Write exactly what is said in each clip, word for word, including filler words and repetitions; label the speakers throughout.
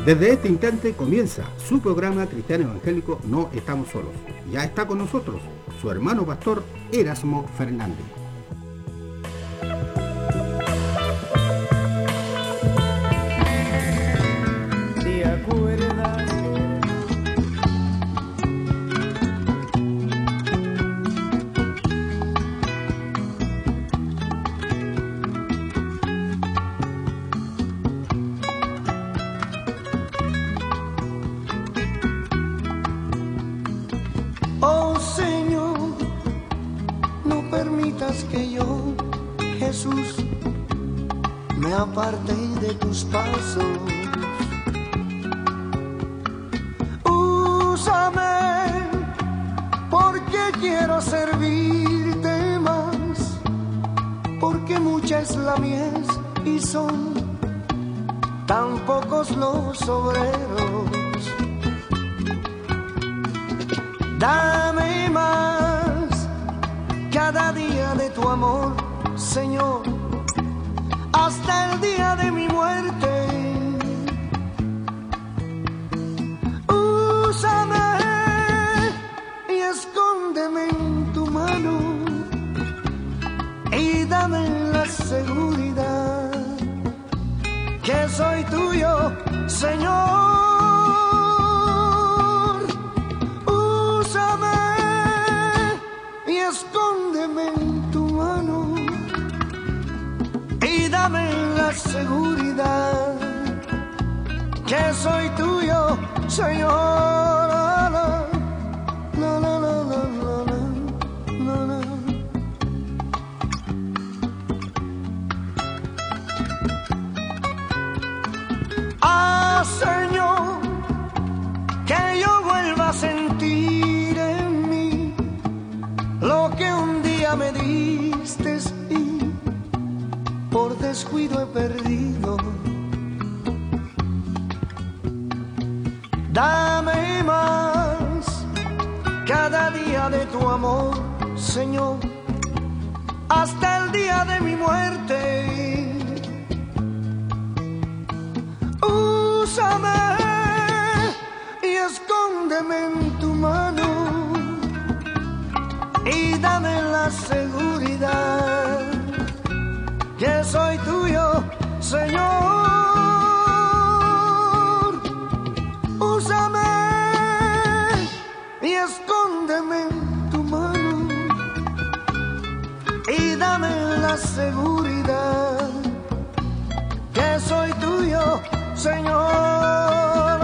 Speaker 1: Desde este instante comienza su programa cristiano evangélico No Estamos Solos. Ya está con nosotros su hermano pastor Erasmo Fernández.
Speaker 2: ¿Te acuerdas?
Speaker 3: Oh Señor, no permitas que yo, Jesús, me aparte de tus pasos. Úsame, porque quiero servirte más, porque mucha es la mies y son tan pocos los obreros. Dame más cada día de tu amor, Señor, hasta el día de mi muerte. Úsame y escóndeme en tu mano y dame la seguridad que soy tuyo, Señor. Escóndeme en tu mano y dame la seguridad que soy tuyo, Señor. La, la, la, la, la, la, la, la. Ah, Señor, que yo vuelva a sentir en mí lo que un día me diste y por descuido he perdido. Dame más cada día de tu amor, Señor, hasta el día de mi muerte. Úsame y escóndeme en tu mano y dame la seguridad que soy tuyo, Señor. Úsame y escóndeme en tu mano y dame la seguridad que soy tuyo, Señor.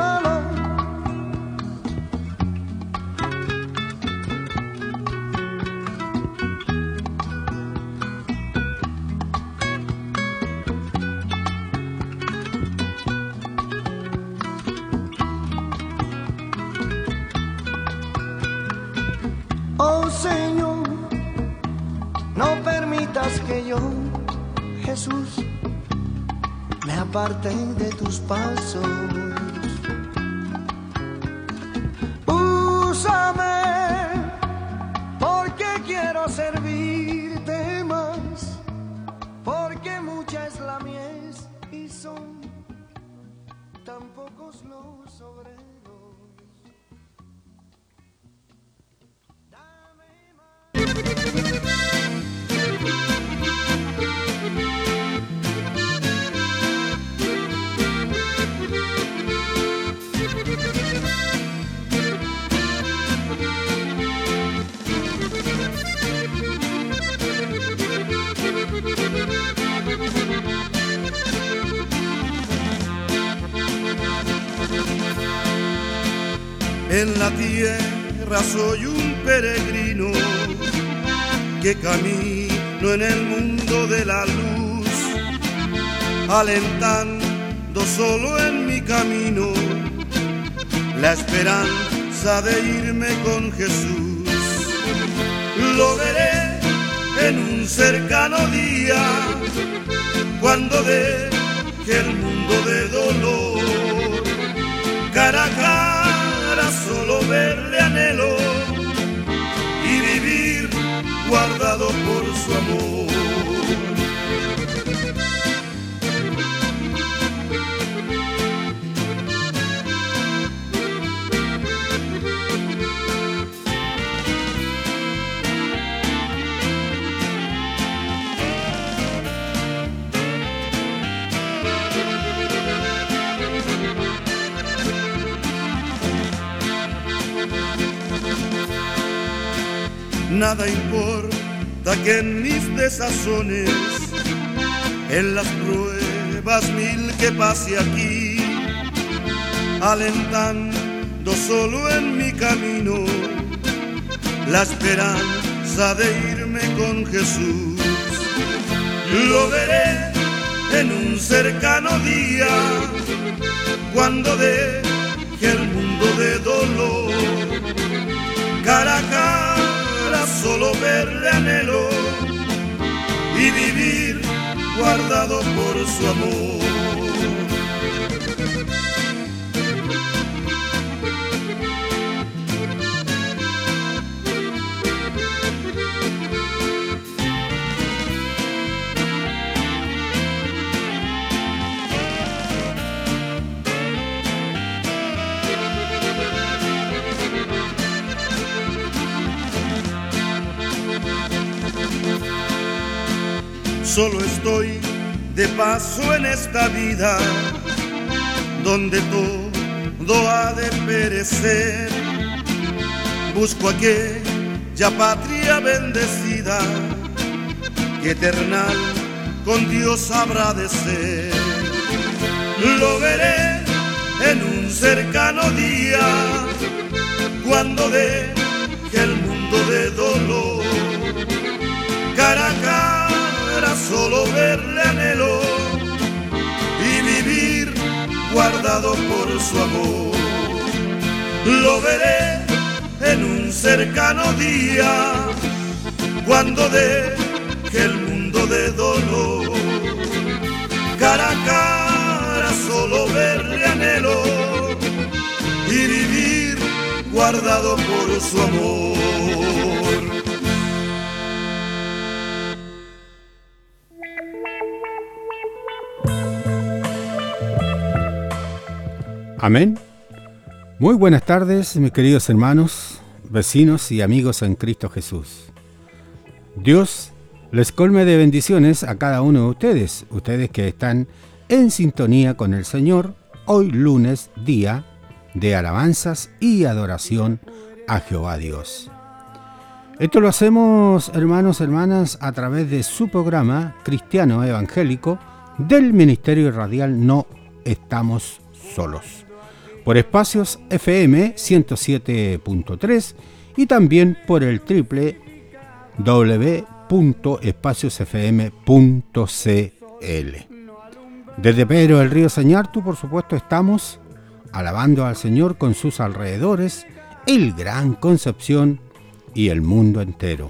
Speaker 3: Oh Señor, no permitas que yo, Jesús, me aparte de tus pasos. Úsame, porque quiero servirte más, porque mucha es la mies y son tan pocos los obreros.
Speaker 4: En la tierra soy un peregrino que camino en el mundo de la luz, alentando solo en mi camino la esperanza de irme con Jesús. Lo veré en un cercano día, cuando deje el mundo de dolor, cara a cara solo verle anhelo y vivir guardado por su amor. nada importa que en mis desazones, en las pruebas mil que pase aquí, alentando solo en mi camino la esperanza de irme con Jesús. Lo veré en un cercano día, cuando deje el mundo de dolor, cara a cara solo verle anhelo y vivir guardado por su amor. Solo estoy de paso en esta vida, donde todo ha de perecer. Busco aquella patria bendecida, que eternal con Dios habrá de ser. Lo veré en un cercano día, cuando deje el mundo de dolor, cara a cara solo verle anhelo y vivir guardado por su amor. Lo veré en un cercano día, cuando deje el mundo de dolor, cara a cara solo verle anhelo y vivir guardado por su amor.
Speaker 1: Amén. Muy buenas tardes, mis queridos hermanos, vecinos y amigos en Cristo Jesús. Dios les colme de bendiciones a cada uno de ustedes, ustedes que están en sintonía con el Señor, hoy lunes, día de alabanzas y adoración a Jehová Dios. Esto lo hacemos, hermanos, hermanas, a través de su programa cristiano evangélico del Ministerio Radial No Estamos Solos, por Espacios F M ciento siete punto tres y también por el doble u doble u doble u punto espacios f m punto c l. Desde Pedro del Río Sañartu, por supuesto, estamos alabando al Señor con sus alrededores, el Gran Concepción y el mundo entero.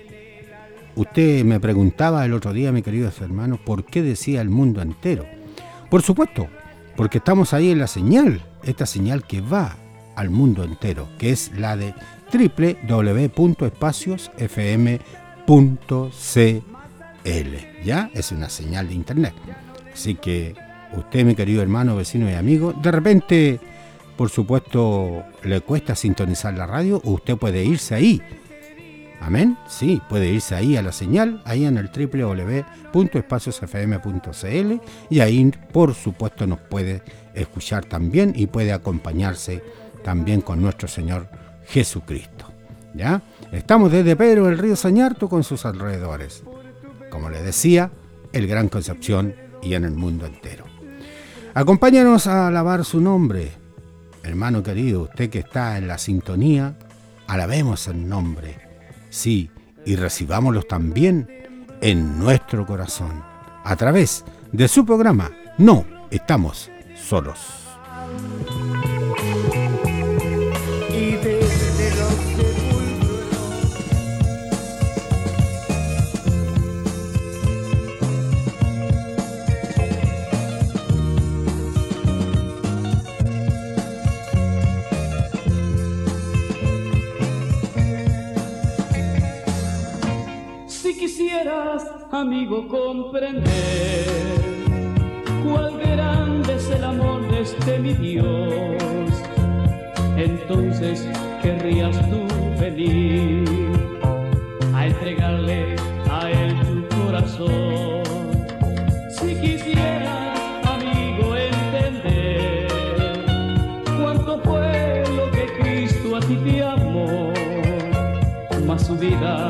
Speaker 1: Usted me preguntaba el otro día, mi queridos hermanos, ¿por qué decía el mundo entero? Por supuesto, porque estamos ahí en la señal, esta señal que va al mundo entero, que es la de doble u doble u doble u punto espacios f m punto c l. ¿Ya? Es una señal de internet. Así que usted, mi querido hermano, vecino y amigo, de repente, por supuesto, le cuesta sintonizar la radio, usted puede irse ahí. Amén. Sí, puede irse ahí a la señal, ahí en el doble u doble u doble u punto espacios f m punto c l, y ahí, por supuesto, nos puede escuchar también y puede acompañarse también con nuestro Señor Jesucristo. ¿Ya? Estamos desde Pedro del Río Sañartu con sus alrededores, como le decía, el Gran Concepción y en el mundo entero. Acompáñanos a alabar su nombre, hermano querido, usted que está en la sintonía, alabemos el nombre. Sí, y recibámoslos también en nuestro corazón, a través de su programa No Estamos Solos.
Speaker 2: Y desde los sepulcros si quisieras, amigo, comprender cuál grande es el amor de este mi Dios, entonces querrías tú venir a entregarle a Él tu corazón. Si quisieras, amigo, entender cuánto fue lo que Cristo a ti te amó, más su vida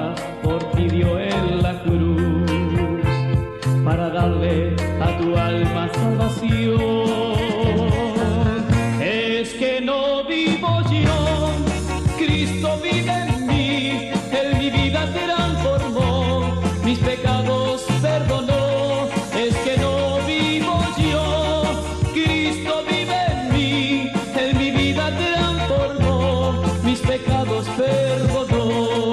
Speaker 2: pecados perdonó. Es que no vivo yo, Cristo vive en mí, Él mi vida transformó, mis pecados perdonó.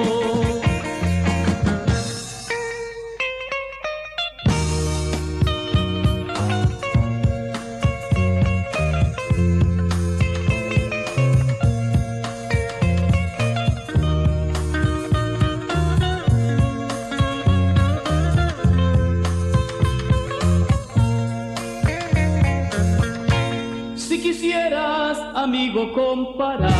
Speaker 2: Amigo, comparar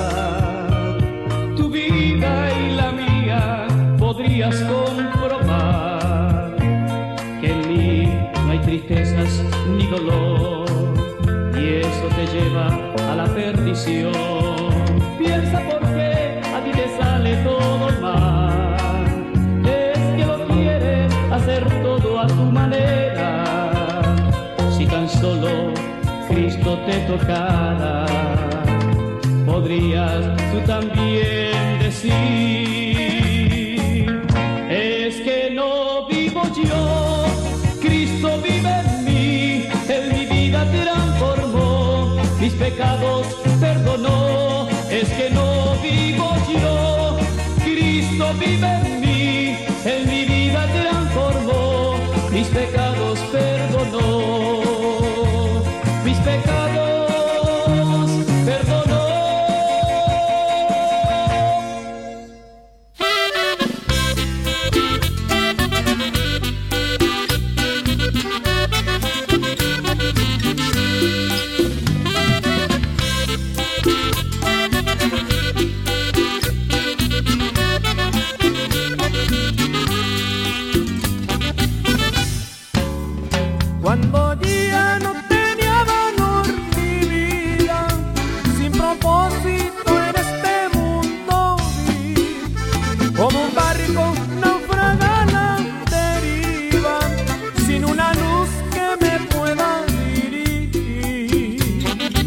Speaker 2: tu vida y la mía, podrías comprobar que en mí no hay tristezas ni dolor, y eso te lleva a la perdición. Piensa por qué a ti te sale todo mal, es que lo quieres hacer todo a tu manera. Si tan solo Cristo te tocara, podrías tú también decir: es que no vivo yo, Cristo vive en mí, Él mi vida transformó, mis pecados perdonó. Es que no vivo yo, Cristo vive en mí, Él mi vida transformó, mis pecados perdonó. Mis pecados perdonó.
Speaker 5: Cuando ya no tenía valor mi vida, sin propósito en este mundo vi, como un barco naufraga a la deriva, sin una luz que me pueda dirigir.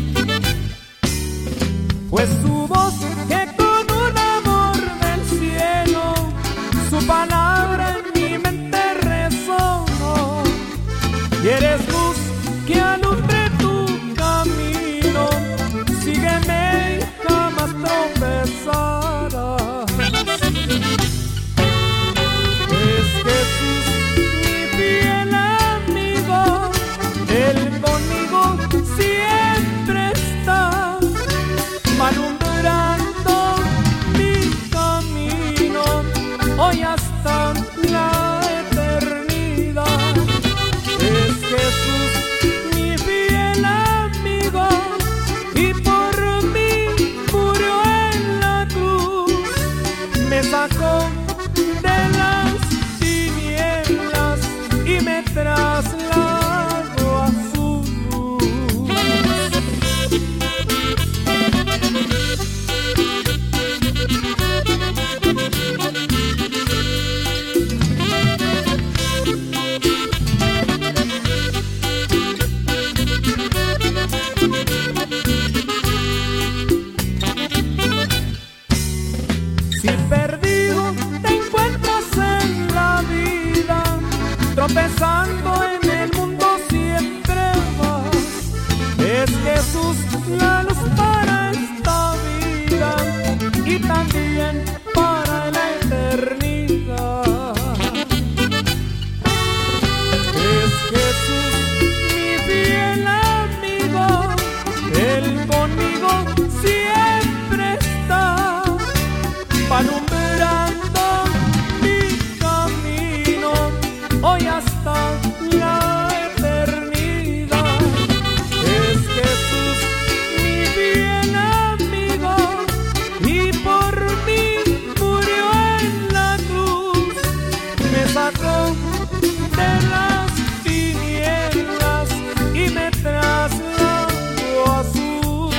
Speaker 5: Pues su voz que con un amor del cielo, su palabra en mi mente resonó. Y eres luz que alumbre tu camino, sígueme y jamás tropezarás. Es Jesús mi fiel amigo, Él conmigo siempre está, alumbrando mi camino, hoy hasta la eternidad. Es Jesús mi fiel amigo, y por mí murió en la cruz, me sacó de las tinieblas y me trasladó a su luz. Si perdido te encuentras en la vida, tropezando en el mundo siempre vas, es Jesús la luz para esta vida y también para la eternidad. Es Jesús mi fiel amigo, Él conmigo siempre está, alumbrando mi camino, hoy hasta la eternidad. Es Jesús mi fiel amigo, y por mí murió en la cruz, me sacó de las tinieblas y me trasladó a su luz.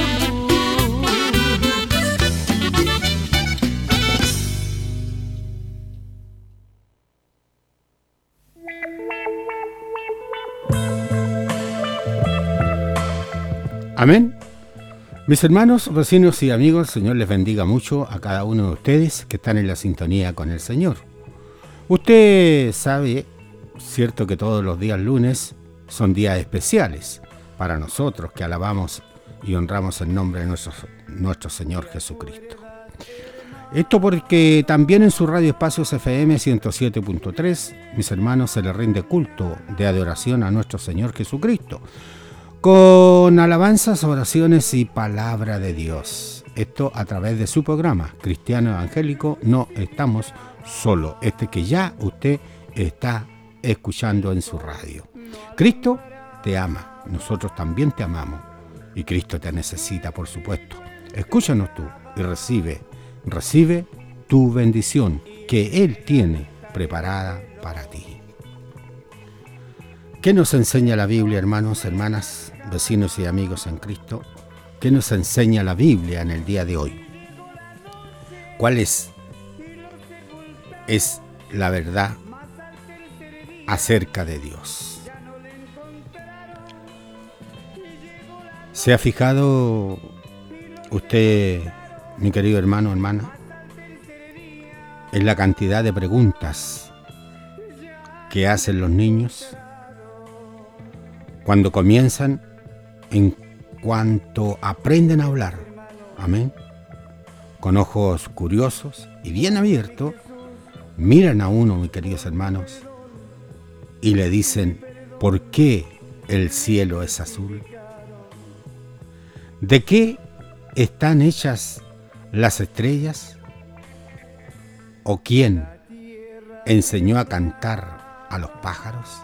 Speaker 1: Amén. Mis hermanos, vecinos y amigos, el Señor les bendiga mucho a cada uno de ustedes que están en la sintonía con el Señor. Usted sabe, cierto, que todos los días lunes son días especiales para nosotros que alabamos y honramos el nombre de nuestro, nuestro Señor Jesucristo. Esto porque también en su radio Espacios F M ciento siete punto tres, mis hermanos, se le rinde culto de adoración a nuestro Señor Jesucristo, con alabanzas, oraciones y palabra de Dios. Esto a través de su programa Cristiano Evangélico No Estamos Solo, este que ya usted está escuchando en su radio. Cristo te ama, nosotros también te amamos, y Cristo te necesita, por supuesto. Escúchanos tú y recibe, recibe tu bendición que Él tiene preparada para ti. ¿Qué nos enseña la Biblia, hermanos, hermanas, vecinos y amigos en Cristo? ¿Qué nos enseña la Biblia en el día de hoy? ¿Cuál es, es la verdad acerca de Dios? ¿Se ha fijado usted, mi querido hermano, hermana, en la cantidad de preguntas que hacen los niños cuando comienzan, en cuanto aprenden a hablar? Amén. Con ojos curiosos y bien abiertos, miran a uno, mis queridos hermanos, y le dicen: ¿por qué el cielo es azul? ¿De qué están hechas las estrellas? ¿O quién enseñó a cantar a los pájaros?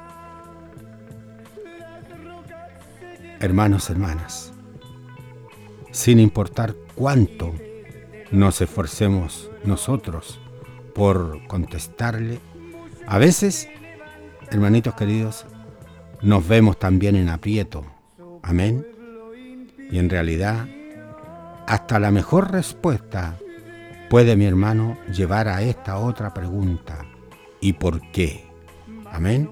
Speaker 1: Hermanos, hermanas, sin importar cuánto nos esforcemos nosotros por contestarle, a veces, hermanitos queridos, nos vemos también en aprieto. Amén. Y en realidad, hasta la mejor respuesta puede, mi hermano, llevar a esta otra pregunta: ¿y por qué? Amén.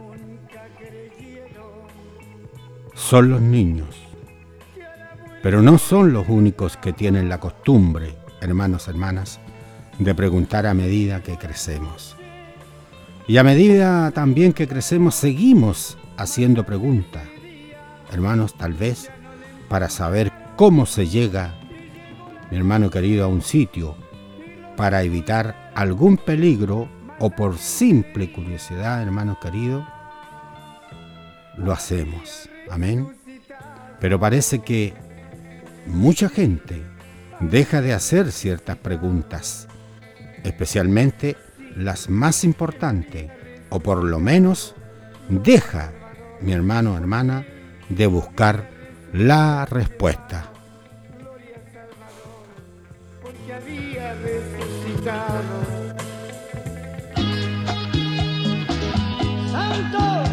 Speaker 1: Son los niños, pero no son los únicos que tienen la costumbre, hermanos, hermanas, de preguntar a medida que crecemos. Y a medida también que crecemos, seguimos haciendo preguntas, hermanos, tal vez para saber cómo se llega, mi hermano querido, a un sitio, para evitar algún peligro, o por simple curiosidad, hermanos queridos, lo hacemos. Amén. Pero parece que mucha gente deja de hacer ciertas preguntas, especialmente las más importantes, o por lo menos deja, mi hermano o hermana, de buscar la respuesta.
Speaker 5: Porque había resucitado.
Speaker 3: ¡Santo!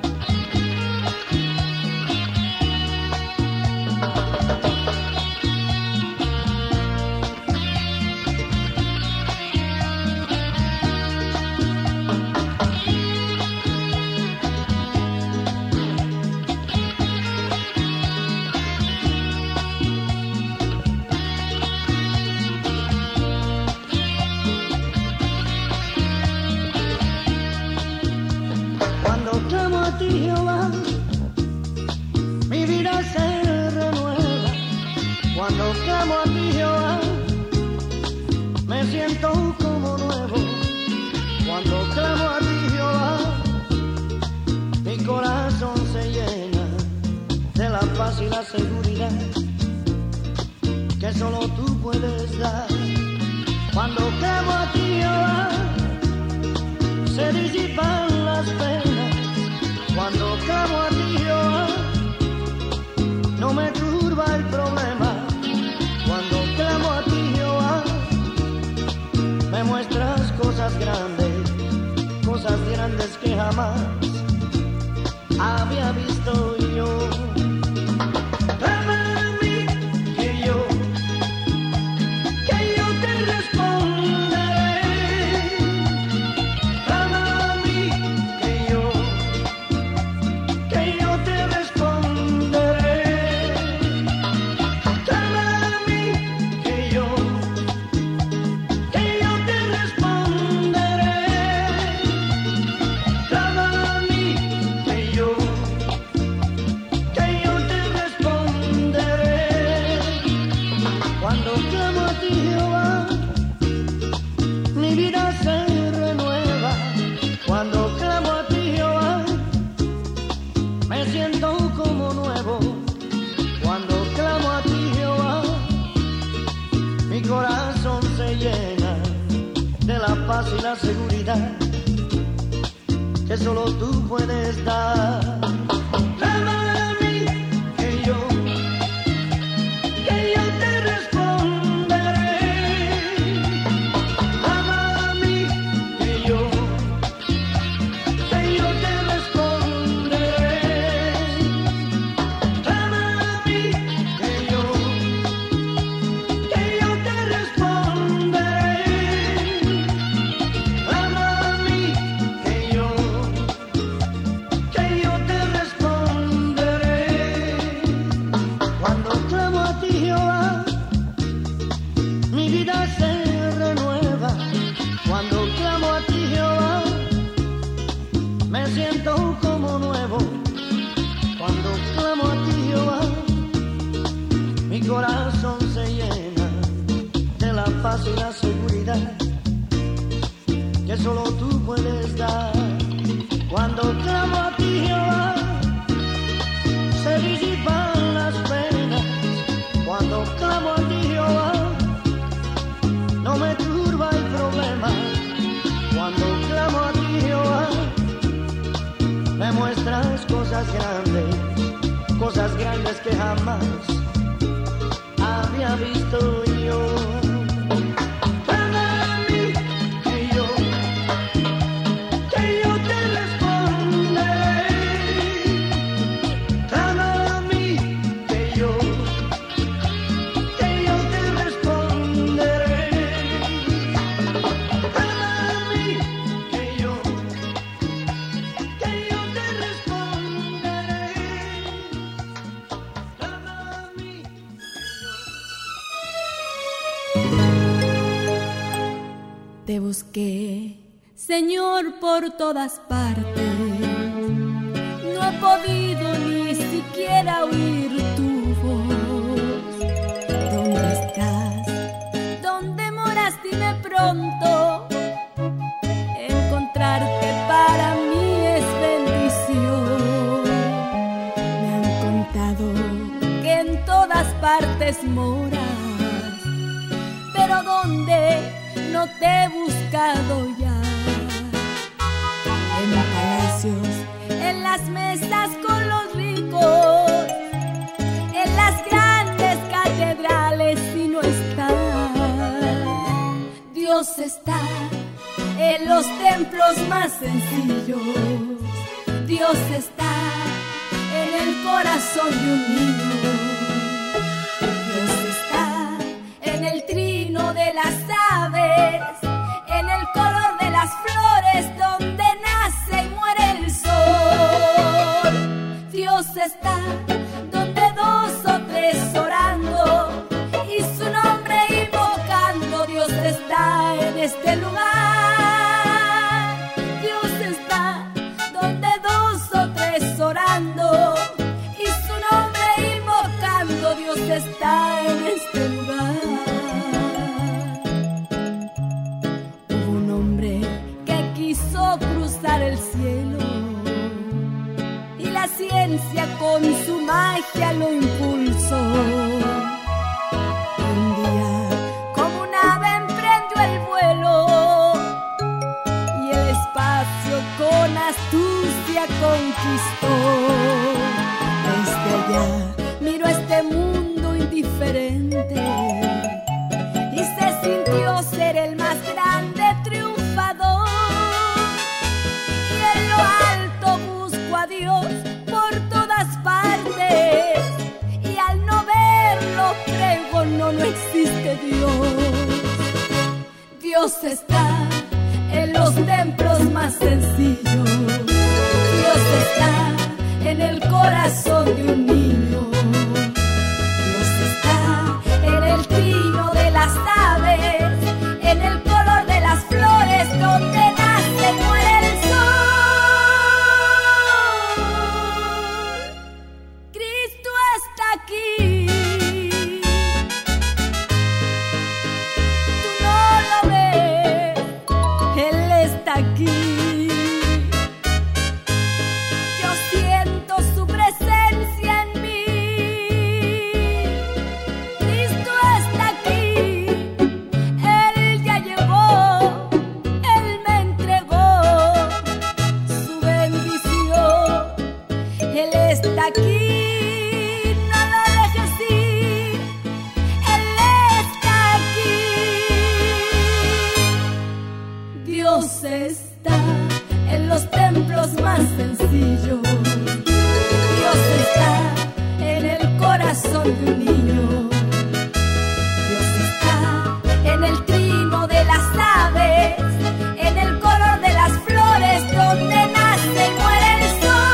Speaker 3: Jehová, mi vida se renueva. Cuando clamo a ti, Jehová, me siento como nuevo. Cuando clamo a ti, Jehová, mi corazón se llena de la paz y la seguridad que solo tú puedes dar. Cuando clamo a ti, Jehová, se disipan las penas. Cuando clamo a ti, Jehová, no me turba el problema. Cuando clamo a ti, Jehová, me muestras cosas grandes, cosas grandes que jamás había visto yo. Clama a mí, que yo, que yo te responderé. Clama a mí, que yo, que yo te responderé. Clama a mí, que yo, que yo te responderé. la seguridad que solo tú puedes dar. Clámame a mí, que yo, que yo te responderé. Clámame a mí, que yo, que yo te responderé. Clámame a mí, que yo, que yo te responderé. Clámame a mí, que yo, que yo te responderé. Cuando clamo a ti, Jehová, mi vida se renueva. Cuando clamo a ti, Jehová, me siento como nuevo. Cuando clamo a ti, Jehová, mi corazón se llena de la paz y la seguridad que solo tú puedes dar. Cuando clamo a ti, Jehová, se disipan las penas. Cuando clamo a ti, Jehová, no me turba el problema. Cuando clamo a ti, Jehová, me muestras cosas grandes, cosas grandes que jamás había visto yo. Clámame a mí, que yo, que yo te responderé. Clámame a mí, que yo, que yo te responderé. Clámame a mí, que yo, que yo te responderé. Clámame a mí.
Speaker 6: Te busqué, Señor, por todas partes. No he podido ni siquiera oír tu voz. ¿Dónde estás? ¿Dónde moras? Dime pronto. Encontrarte para mí es bendición. Me han contado que en todas partes moras, pero ¿dónde? No te he buscado ya. En palacios, en las mesas con los ricos, en las grandes catedrales y no está. Dios está en los templos más sencillos. Dios está en el corazón de un niño. Dios está en el trino de las aves, en el color de las flores donde nace y muere el sol. Dios está donde dos o tres orando y su nombre invocando. Dios está en este lugar. Dios está donde dos o tres orando y su nombre invocando. Dios está en este lugar. Cruzar el cielo y la ciencia con su magia lo impulsó. Un día como un ave emprendió el vuelo y el espacio con astucia conquistó. Desde allá miró este mundo indiferente y se sintió ser el más grande triunfador. Alto busco a Dios por todas partes y al no verlo creo no, no existe Dios. Dios está en los templos más sencillos. Dios está en el corazón de un niño. Dios está en el trino de las aves, en el color de las flores donde nace y muere el sol. Aquí tú no lo ves, Él está aquí. Yo siento su presencia en aquí, no lo dejes ir, Él está aquí. Dios está en los templos más sencillos, Dios está en el corazón de un niño, Dios está en el trino de las aves, en el color de las flores donde nace y muere el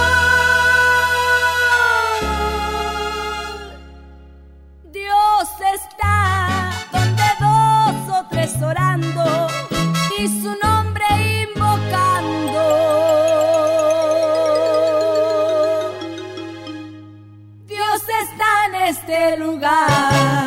Speaker 6: sol. Dios está donde dos o tres orando y su nombre invocando. Dios está en este lugar.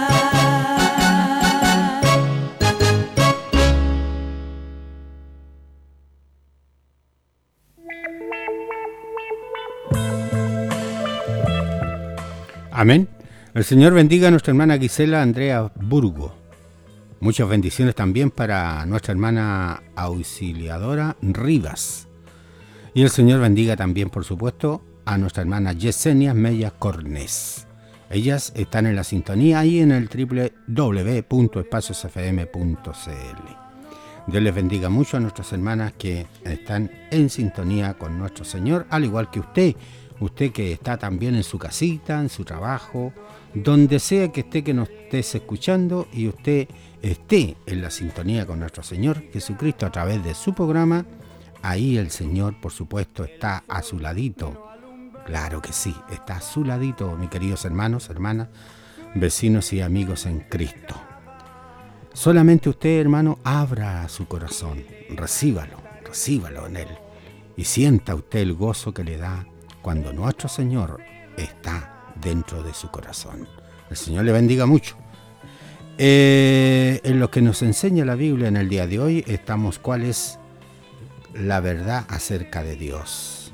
Speaker 1: Amén. El Señor bendiga a nuestra hermana Gisela Andrea Burgo. Muchas bendiciones también para nuestra hermana Auxiliadora Rivas. Y el Señor bendiga también, por supuesto, a nuestra hermana Yesenia Mella Cornés. Ellas están en la sintonía ahí en el doble u doble u doble u punto espacios f m punto c l. Dios les bendiga mucho a nuestras hermanas que están en sintonía con nuestro Señor, al igual que usted. Usted que está también en su casita, en su trabajo, donde sea que esté, que nos estés escuchando y usted esté en la sintonía con nuestro Señor Jesucristo a través de su programa, ahí el Señor, por supuesto, está a su ladito. Claro que sí, está a su ladito, mis queridos hermanos, hermanas, vecinos y amigos en Cristo. Solamente usted, hermano, abra su corazón, recíbalo, recíbalo en él y sienta usted el gozo que le da cuando nuestro Señor está dentro de su corazón. El Señor le bendiga mucho. Eh, en lo que nos enseña la Biblia en el día de hoy, estamos cuál es la verdad acerca de Dios.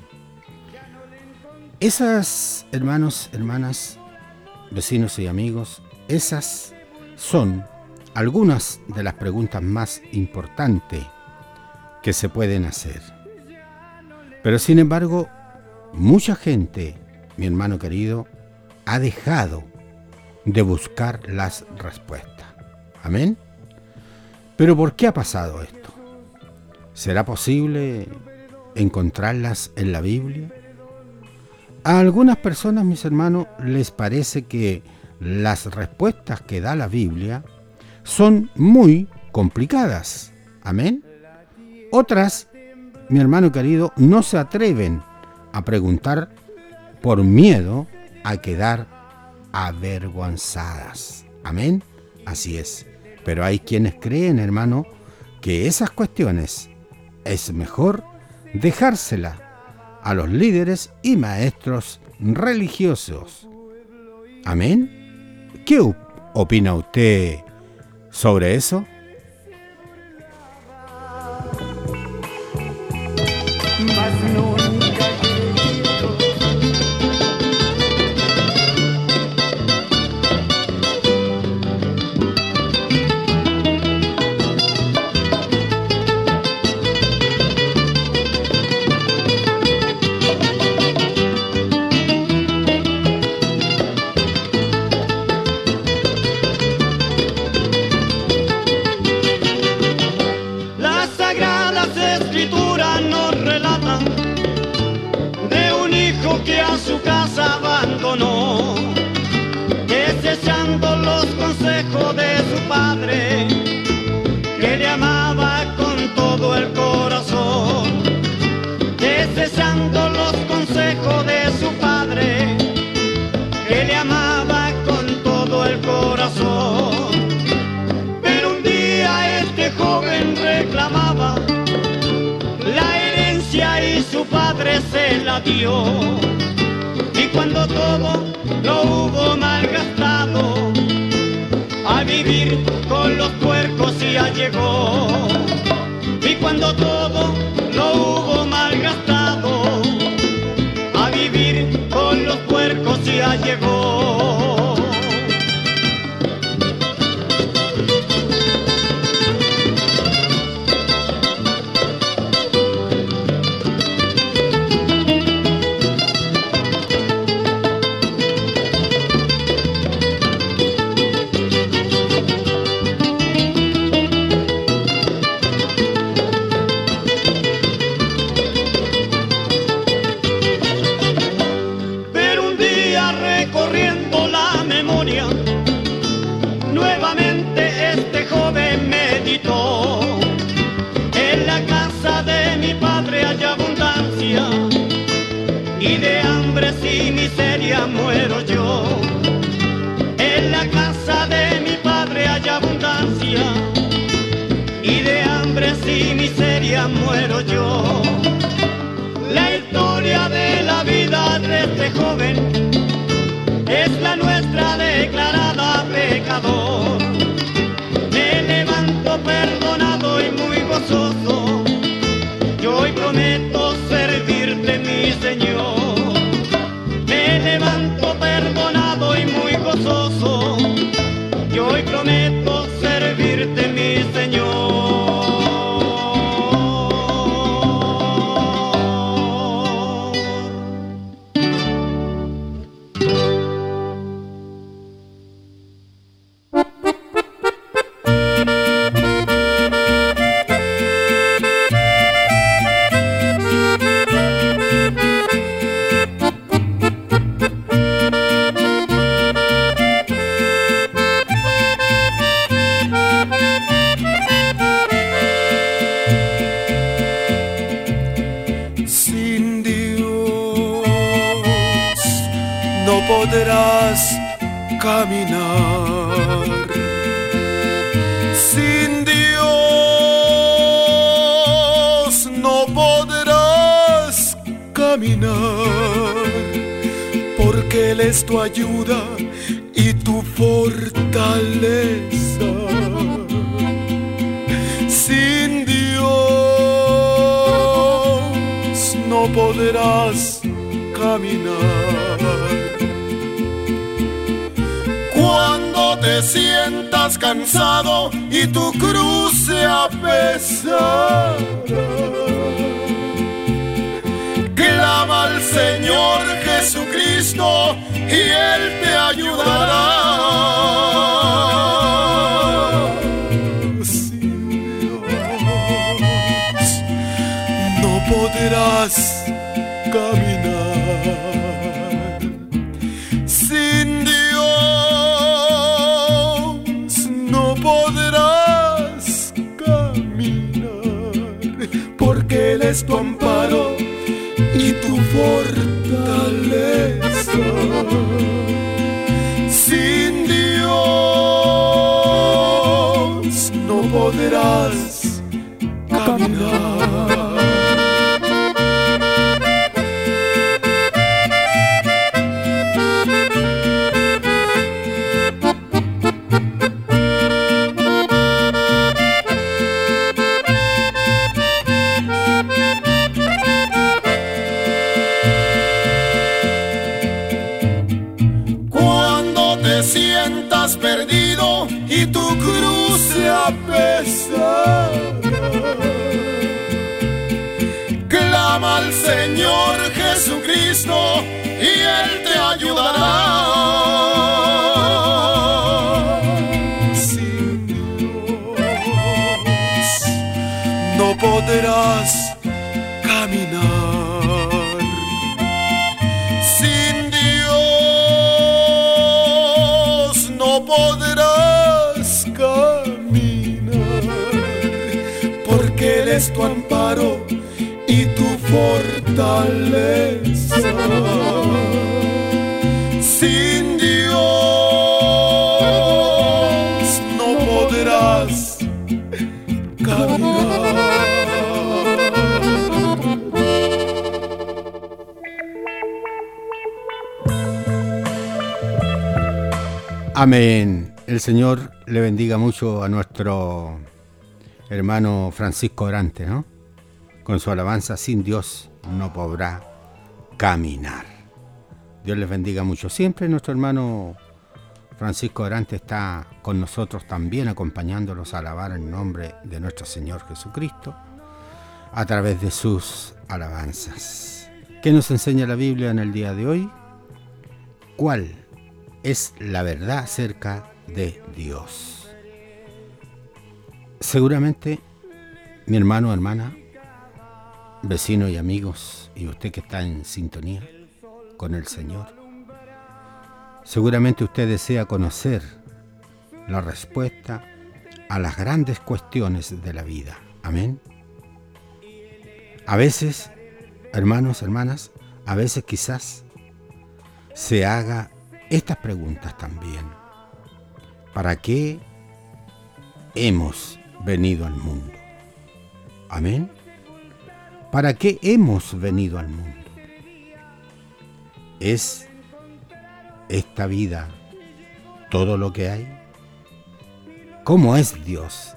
Speaker 1: Esas, hermanos, hermanas, vecinos y amigos, esas son algunas de las preguntas más importantes que se pueden hacer. Pero sin embargo, mucha gente, mi hermano querido, ha dejado de buscar las respuestas. Amén. Pero ¿por qué ha pasado esto? ¿Será posible encontrarlas en la Biblia? A algunas personas, mis hermanos, les parece que las respuestas que da la Biblia son muy complicadas. Amén. Otras, mi hermano querido, no se atreven a preguntar por miedo a quedar avergonzadas. Amén. Así es. Pero hay quienes creen, hermano, que esas cuestiones es mejor dejárselas a los líderes y maestros religiosos. Amén. ¿Qué opina usted sobre eso?
Speaker 3: Desechando los consejos de su padre, que le amaba con todo el corazón. Desechando los consejos de su padre, que le amaba con todo el corazón. Pero un día este joven reclamaba la herencia y su padre se la dio. Y cuando todo lo hubo malgastado, a vivir con los puercos ya llegó. Y cuando todo lo hubo malgastado, a vivir con los puercos ya llegó.
Speaker 7: y de hambre y miseria muero yo. En la casa de mi padre hay abundancia y de hambre y miseria muero yo. La historia de la vida de este joven es la nuestra declarada pecador. Me levanto perdonado y muy gozoso, yo hoy prometo servirte, mi Señor. Me levanto perdonado y muy gozoso, yo hoy prometo servirte, mi Señor.
Speaker 8: Podrás caminar. Sin Dios no podrás caminar, porque Él es tu ayuda y tu fortaleza. Sin Dios no podrás caminar. Cuando te sientas cansado y tu cruz se apesará, clama al Señor Jesucristo y Él te ayudará. Sin Dios no podrás caminar. Sin Dios podrás caminar, porque Él es tu amparo y tu fortaleza. Sin Dios no podrás caminar. Perdido y tu cruz se apesará, clama al Señor Jesucristo y Él te ayudará. Sin Dios no podrás caminar. Sin no podrás caminar, porque Él es tu amparo y tu fortaleza. Sin Dios no podrás caminar.
Speaker 1: Amén. El Señor le bendiga mucho a nuestro hermano Francisco Orante, ¿no? Con su alabanza, sin Dios no podrá caminar. Dios les bendiga mucho. Siempre nuestro hermano Francisco Orante está con nosotros también, acompañándolos a alabar el nombre de nuestro Señor Jesucristo a través de sus alabanzas. ¿Qué nos enseña la Biblia en el día de hoy? ¿Cuál es la verdad acerca de Dios? Seguramente, mi hermano o hermana, vecinos y amigos, y usted que está en sintonía con el Señor, seguramente usted desea conocer la respuesta a las grandes cuestiones de la vida. Amén. A veces, hermanos, hermanas, a veces quizás se haga estas preguntas también. ¿Para qué hemos venido al mundo? Amén. ¿Para qué hemos venido al mundo? ¿Es esta vida todo lo que hay? ¿Cómo es Dios?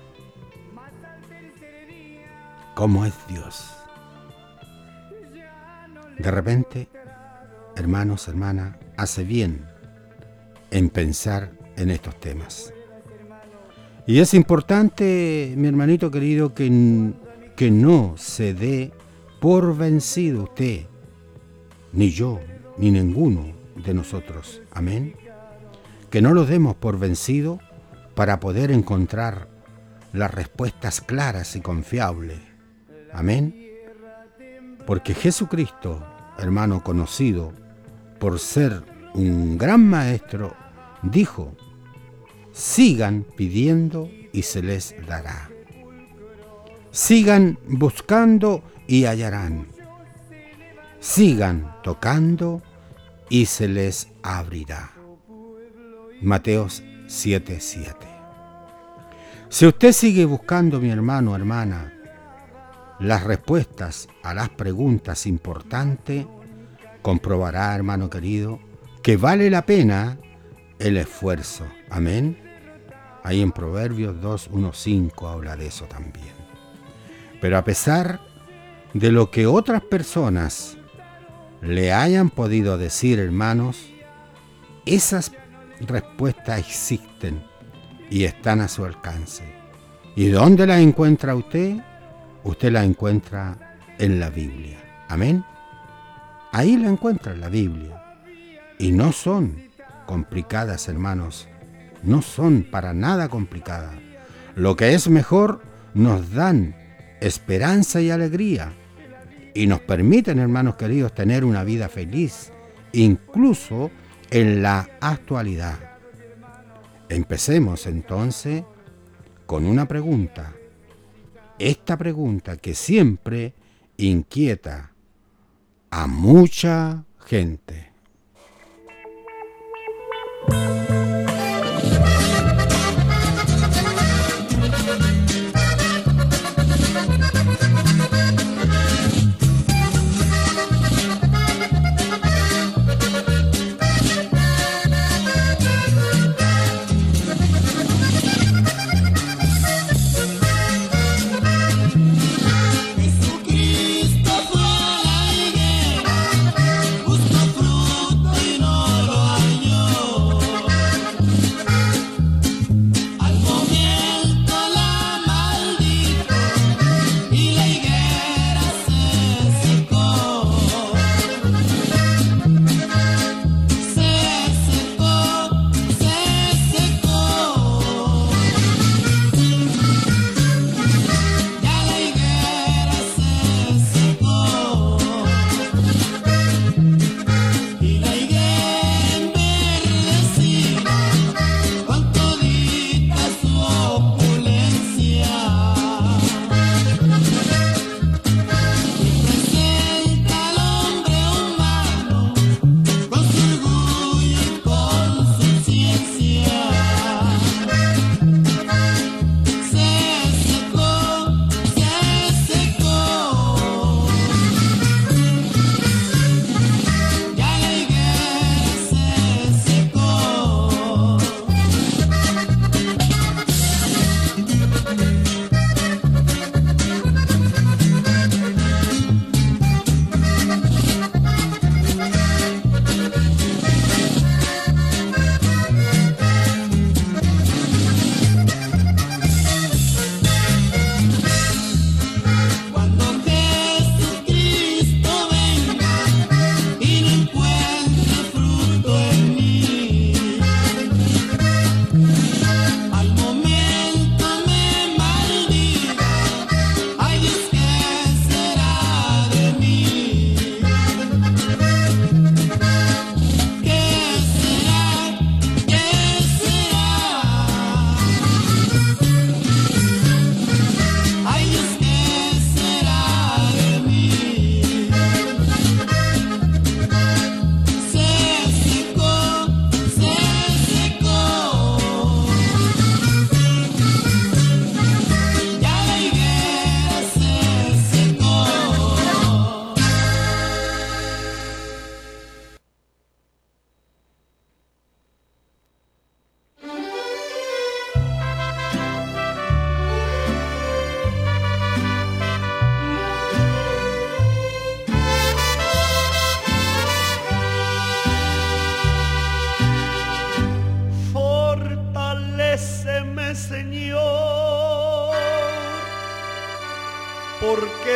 Speaker 1: ¿Cómo es Dios? De repente, hermanos, hermanas, hace bien en pensar en estos temas. Y es importante, mi hermanito querido, que, que no se dé por vencido usted, ni yo, ni ninguno de nosotros. Amén. Que no lo demos por vencido para poder encontrar las respuestas claras y confiables. Amén. Porque Jesucristo, hermano conocido por ser un gran maestro, dijo: sigan pidiendo y se les dará. Sigan buscando y hallarán. Sigan tocando y se les abrirá. Mateos siete siete. Si usted sigue buscando, mi hermano o hermana, las respuestas a las preguntas importantes, comprobará, hermano querido, que vale la pena el esfuerzo. Amén. Ahí en Proverbios dos, uno, cinco habla de eso también. Pero a pesar de lo que otras personas le hayan podido decir, hermanos, esas respuestas existen y están a su alcance. ¿Y dónde las encuentra usted? Usted las encuentra en la Biblia. Amén. Ahí la encuentra en la Biblia. Y no son complicadas, hermanos. No son para nada complicadas. Lo que es mejor, nos dan esperanza y alegría. Y nos permiten, hermanos queridos, tener una vida feliz, incluso en la actualidad. Empecemos entonces con una pregunta. Esta pregunta que siempre inquieta a mucha gente.
Speaker 8: Jesucristo fue a la higuera, buscó fruto.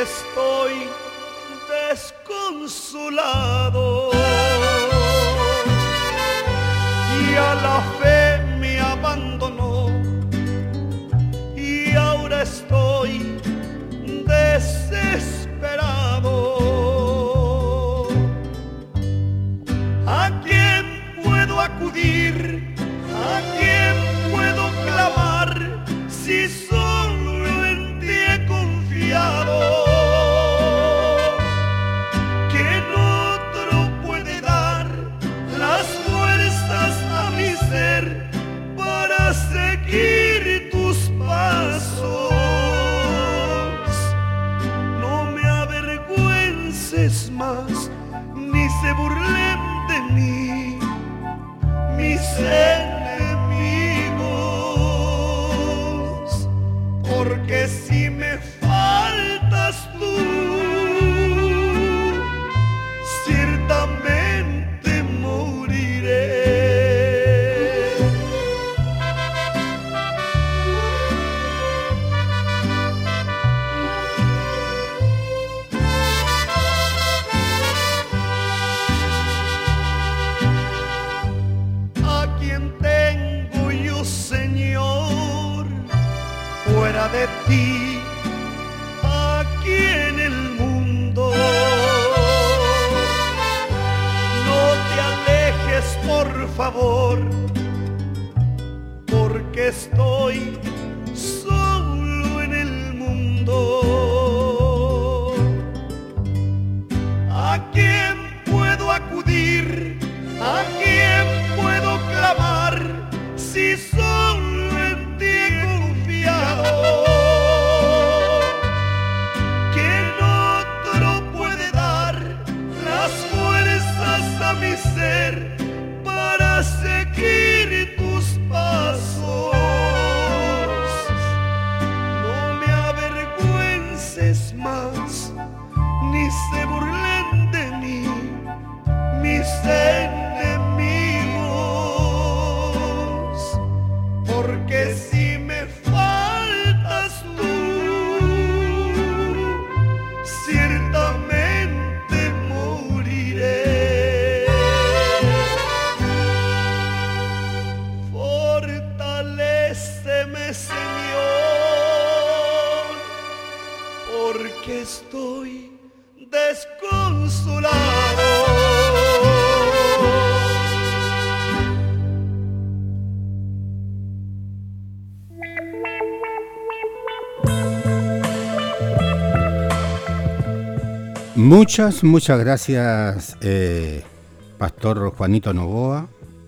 Speaker 4: estoy desconsolado y a la fe me abandonó y ahora estoy desesperado. ¿A quién puedo acudir? ¿A quién puedo clamar si solo en ti he confiado? ¿Quién otro puede dar las fuerzas a mi ser para seguir tus pasos? No me avergüences más, ni se burlen de mí mis enemigos, porque si me faltas tú, ciertamente moriré. ¿A quién tengo yo, Señor, fuera de ti, aquí en el mundo? No te alejes, por favor, porque estoy solo en el mundo. ¿A quién puedo acudir? ¿A quién puedo clamar si solo en ti he confiado? ¿Quién otro puede dar las fuerzas a mi ser para seguir tus pasos? No me avergüences más, ni se burlen de mí mis enemigos, porque si me faltas tú, ciertamente moriré. Fortaléceme, Señor, porque estoy desconsolado.
Speaker 1: Muchas, muchas gracias, eh, Pastor Juanito Novoa,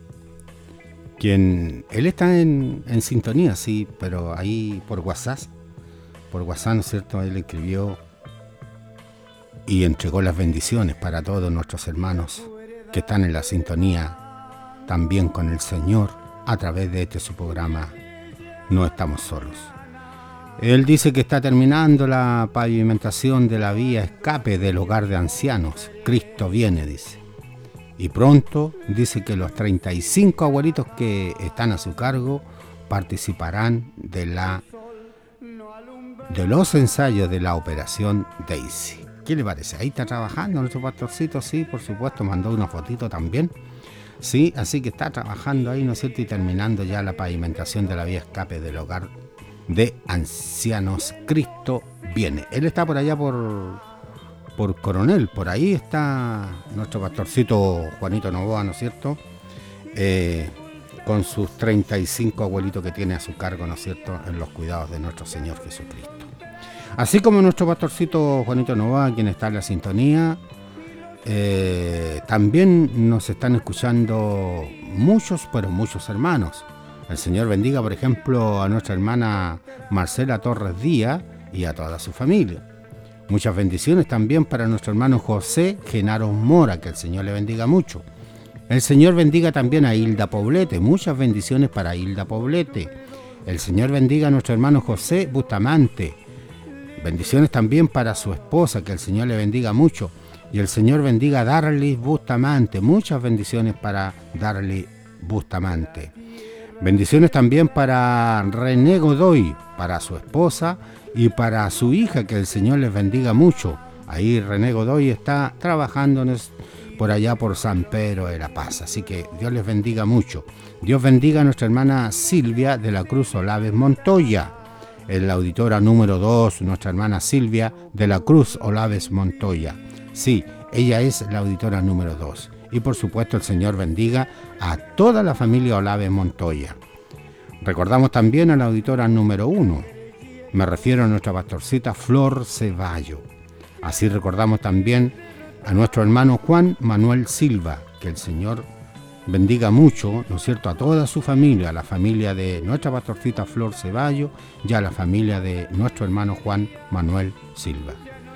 Speaker 1: quien, él está en, en sintonía, sí, pero ahí por WhatsApp, por WhatsApp, ¿no es cierto? Él escribió y entregó las bendiciones para todos nuestros hermanos que están en la sintonía también con el Señor a través de este su programa No Estamos Solos. Él dice que está terminando la pavimentación de la vía escape del hogar de ancianos. Cristo viene, dice. Y pronto dice que los treinta y cinco abuelitos que están a su cargo participarán de la de los ensayos de la Operación Daisy. ¿Qué le parece? Ahí está trabajando nuestro pastorcito, sí, por supuesto, mandó una fotito también. Sí, así que está trabajando ahí, ¿no es cierto? Y terminando ya la pavimentación de la vía escape del hogar de ancianos. Cristo viene. Él está por allá por, por Coronel, por ahí está nuestro pastorcito Juanito Novoa, ¿no es cierto? Eh, con sus treinta y cinco abuelitos que tiene a su cargo, ¿no es cierto?, en los cuidados de nuestro Señor Jesucristo. Así como nuestro pastorcito Juanito Novoa, quien está en la sintonía, eh, también nos están escuchando muchos, pero muchos hermanos. El Señor bendiga, por ejemplo, a nuestra hermana Marcela Torres Díaz y a toda su familia. Muchas bendiciones también para nuestro hermano José Genaro Mora, que el Señor le bendiga mucho. El Señor bendiga también a Hilda Poblete, muchas bendiciones para Hilda Poblete. El Señor bendiga a nuestro hermano José Bustamante. Bendiciones también para su esposa, que el Señor le bendiga mucho. Y el Señor bendiga a Darly Bustamante, muchas bendiciones para Darly Bustamante. Bendiciones también para René Godoy, para su esposa y para su hija, que el Señor les bendiga mucho. Ahí René Godoy está trabajando por allá por San Pedro de la Paz, así que Dios les bendiga mucho. Dios bendiga a nuestra hermana Silvia de la Cruz Olaves Montoya, en la auditora número dos, nuestra hermana Silvia de la Cruz Olaves Montoya. Sí, ella es la auditora número dos. Y por supuesto el Señor bendiga a toda la familia Olaves Montoya. Recordamos también a la auditora número uno. Me refiero a nuestra pastorcita Flor Ceballo. Así recordamos también a nuestro hermano Juan Manuel Silva, que el Señor bendiga mucho, ¿no es cierto?, a toda su familia, a la familia de nuestra pastorcita Flor Ceballo y a la familia de nuestro hermano Juan Manuel Silva.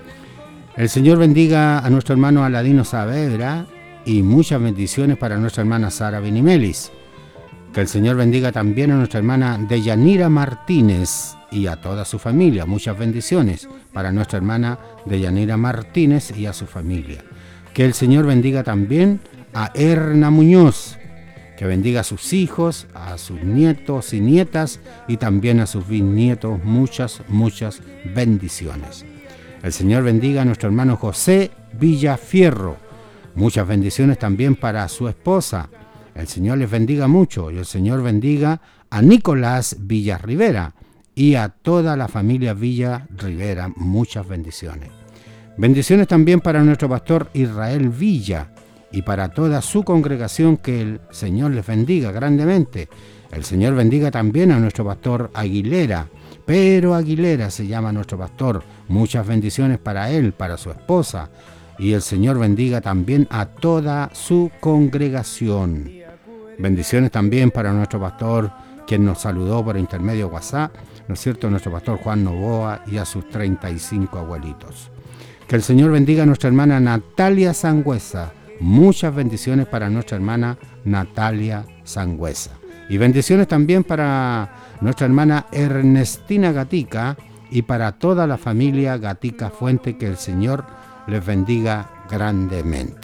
Speaker 1: El Señor bendiga a nuestro hermano Aladino Saavedra y muchas bendiciones para nuestra hermana Sara Benimelis. Que el Señor bendiga también a nuestra hermana Deyanira Martínez y a toda su familia. Muchas bendiciones para nuestra hermana Deyanira Martínez y a su familia. Que el Señor bendiga también a Erna Muñoz, que bendiga a sus hijos, a sus nietos y nietas y también a sus bisnietos. Muchas, muchas bendiciones. El Señor bendiga a nuestro hermano José Villafierro. Muchas bendiciones también para su esposa. El Señor les bendiga mucho y el Señor bendiga a Nicolás Villarrivera y a toda la familia Villarrivera. Muchas bendiciones. Bendiciones también para nuestro pastor Israel Villa y para toda su congregación. Que el Señor les bendiga grandemente. El Señor bendiga también a nuestro pastor Aguilera. Pero Aguilera se llama nuestro pastor. Muchas bendiciones para él, para su esposa. Y el Señor bendiga también a toda su congregación. Bendiciones también para nuestro pastor, quien nos saludó por intermedio de WhatsApp, ¿no es cierto?, nuestro pastor Juan Novoa y a sus treinta y cinco abuelitos. Que el Señor bendiga a nuestra hermana Natalia Sangüesa. Muchas bendiciones para nuestra hermana Natalia Sangüesa. Y bendiciones también para nuestra hermana Ernestina Gatica y para toda la familia Gatica Fuente. Que el Señor les bendiga grandemente.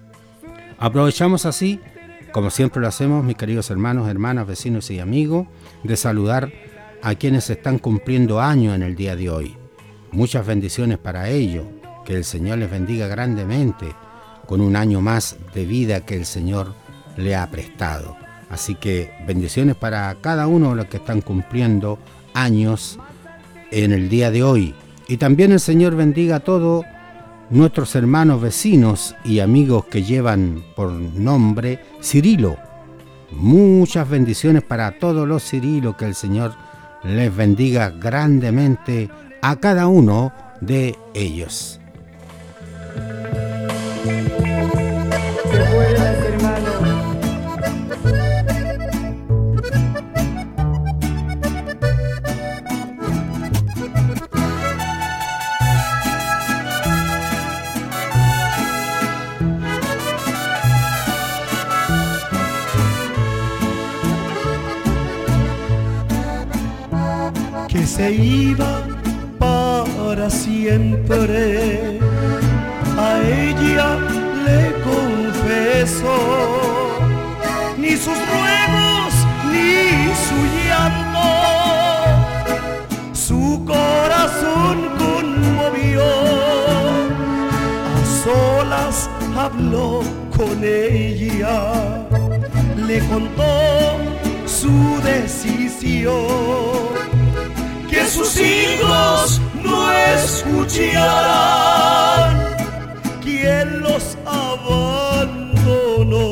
Speaker 1: Aprovechamos así, como siempre lo hacemos, mis queridos hermanos, hermanas, vecinos y amigos, de saludar a quienes están cumpliendo años en el día de hoy. Muchas bendiciones para ellos. Que el Señor les bendiga grandemente con un año más de vida que el Señor le ha prestado. Así que bendiciones para cada uno de los que están cumpliendo años en el día de hoy. Y también el Señor bendiga a todos nuestros hermanos vecinos y amigos que llevan por nombre Cirilo. Muchas bendiciones para todos los Cirilos. Que el Señor les bendiga grandemente a cada uno de ellos.
Speaker 5: Te buenas, hermano.
Speaker 4: Que se iba para siempre, a ella le confieso, ni sus ruegos ni su llanto, su corazón conmovió, a solas habló con ella, le contó su decisión, que sus hijos no escucharán, quien los abandonó.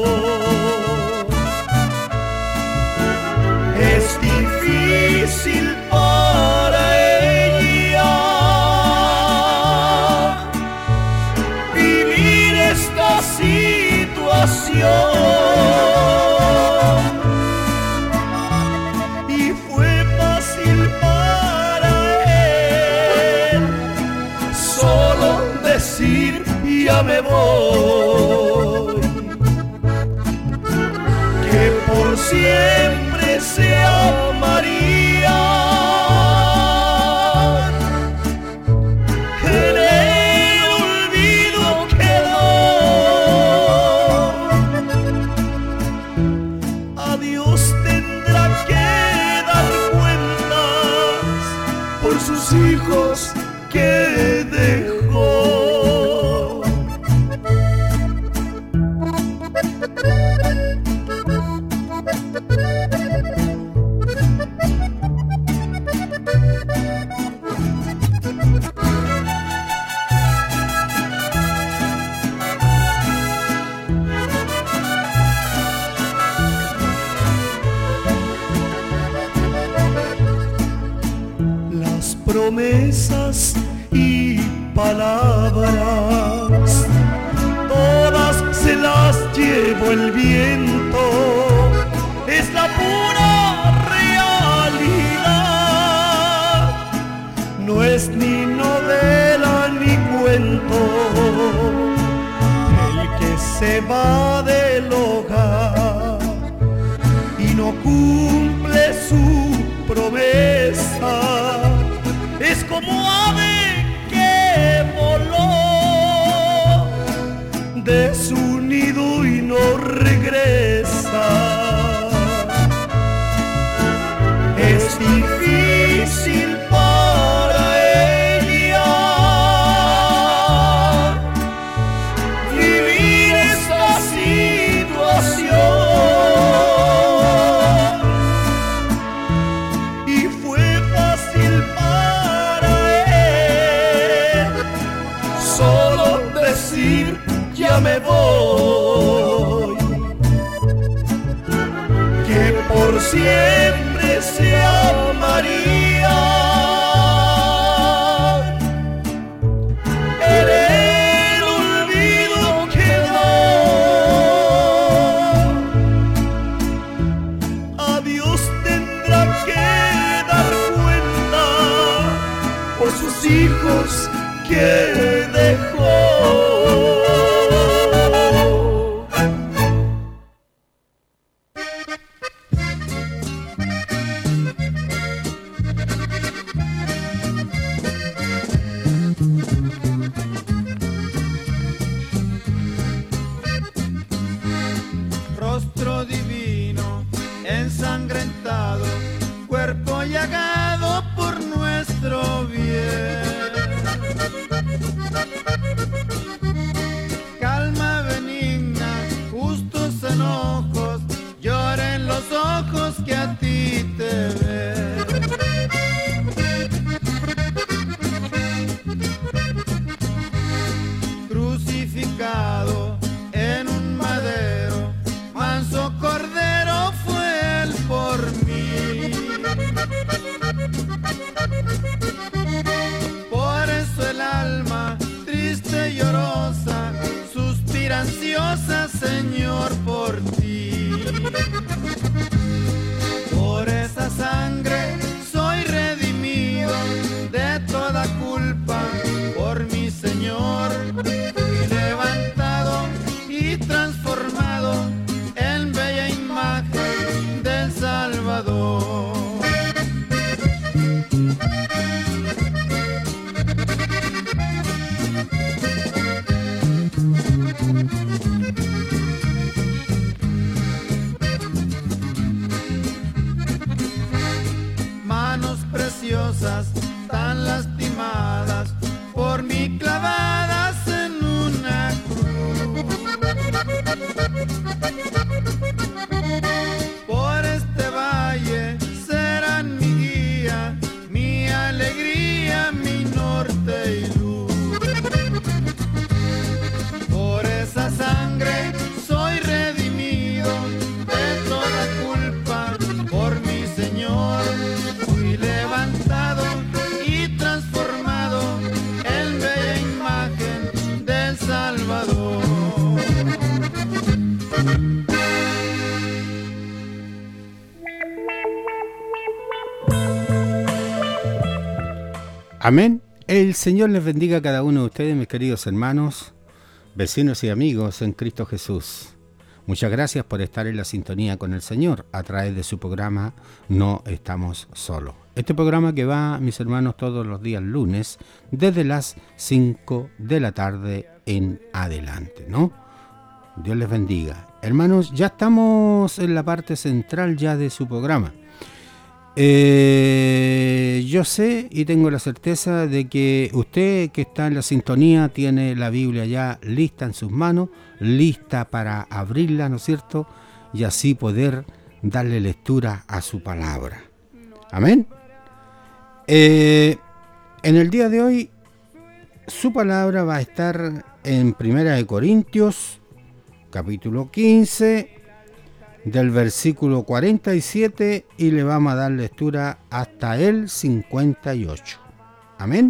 Speaker 4: Es difícil para ella vivir esta situación. Ya me voy, que por siempre se amaría, en el olvido quedó, promesas y palabras, todas se las llevó el viento, es la pura realidad, no es ni novela ni cuento, el que se va del hogar y no cumple su promesa, es como ave que voló de su nido y no regresa. Es difícil para ella vivir esta situación. Ya me voy, que por siempre se amaría en el olvido quedó. A Dios tendrá que dar cuenta por sus hijos que dejó.
Speaker 9: Rostro divino, ensangrentado, cuerpo llagado por nuestro bien. Calma benigna, justos enojos, lloren los ojos que a ti te ven. Crucificado en un madero, manso cordero fue él por mí. Por eso el alma triste y llorosa suspira ansiosa, Señor, por ti. Por esa sangre soy redimido de toda culpa, por mi Señor fui levantado y transformado en bella imagen del Salvador. Manos preciosas, tan lastimadas, por mí clavadas en una cruz. Por este valle serán mi guía, mi alegría, mi norte y luz. Por esa sangre soy redimido de toda culpa, por mi Señor fui levantado y transformado en bella imagen del Salvador.
Speaker 1: Amén. El Señor les bendiga a cada uno de ustedes, mis queridos hermanos, vecinos y amigos en Cristo Jesús. Muchas gracias por estar en la sintonía con el Señor a través de su programa No Estamos Solos. Este programa que va, mis hermanos, todos los días lunes desde las cinco de la tarde en adelante, ¿no? Dios les bendiga. Hermanos, ya estamos en la parte central ya de su programa. Eh, yo sé y tengo la certeza de que usted que está en la sintonía tiene la Biblia ya lista en sus manos, lista para abrirla, ¿no es cierto? Y así poder darle lectura a su palabra. Amén. Eh, en el día de hoy, su palabra va a estar en Primera de Corintios, capítulo quince, del versículo cuarenta y siete, y le vamos a dar lectura hasta el cincuenta y ocho. Amén.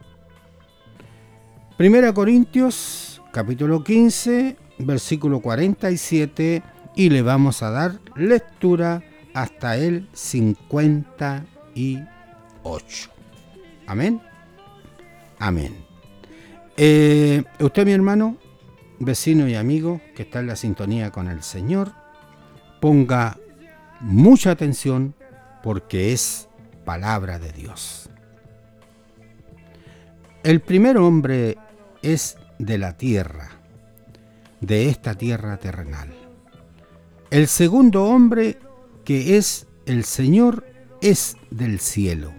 Speaker 1: Primera Corintios, capítulo quince, versículo cuarenta y siete, y le vamos a dar lectura hasta el cincuenta y ocho. Amén. Amén. Eh, usted, mi hermano, vecino y amigo que está en la sintonía con el Señor, ponga mucha atención porque es palabra de Dios. El primer hombre es de la tierra, de esta tierra terrenal. El segundo hombre, que es el Señor, es del cielo.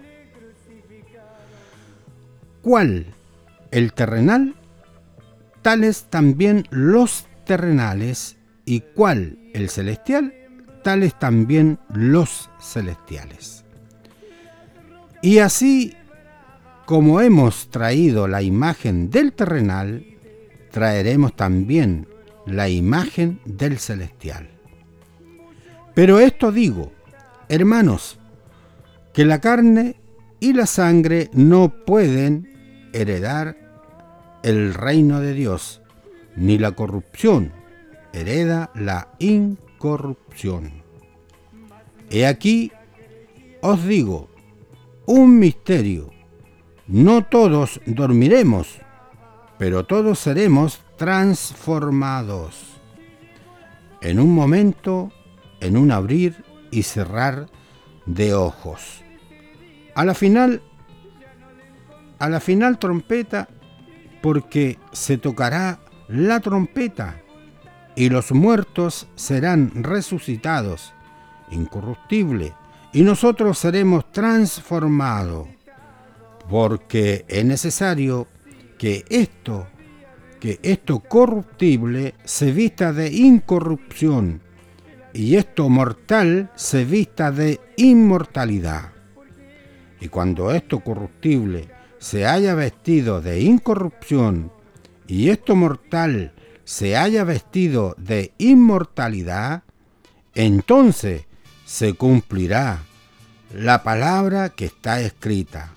Speaker 1: ¿Cuál? El terrenal, tales también los terrenales, y cuál? El celestial, tales también los celestiales. Y así como hemos traído la imagen del terrenal, traeremos también la imagen del celestial. Pero esto digo, hermanos, que la carne y la sangre no pueden heredar el reino de Dios, ni la corrupción hereda la incorrupción. He aquí os digo un misterio: no todos dormiremos, pero todos seremos transformados. En un momento, en un abrir y cerrar de ojos. A la final, a la final trompeta, porque se tocará la trompeta, y los muertos serán resucitados, incorruptible, y nosotros seremos transformados. Porque es necesario que esto, que esto corruptible se vista de incorrupción, y esto mortal se vista de inmortalidad. Y cuando esto corruptible se haya vestido de incorrupción, y esto mortal se haya vestido de inmortalidad, entonces se cumplirá la palabra que está escrita: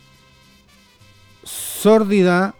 Speaker 1: Sórdida,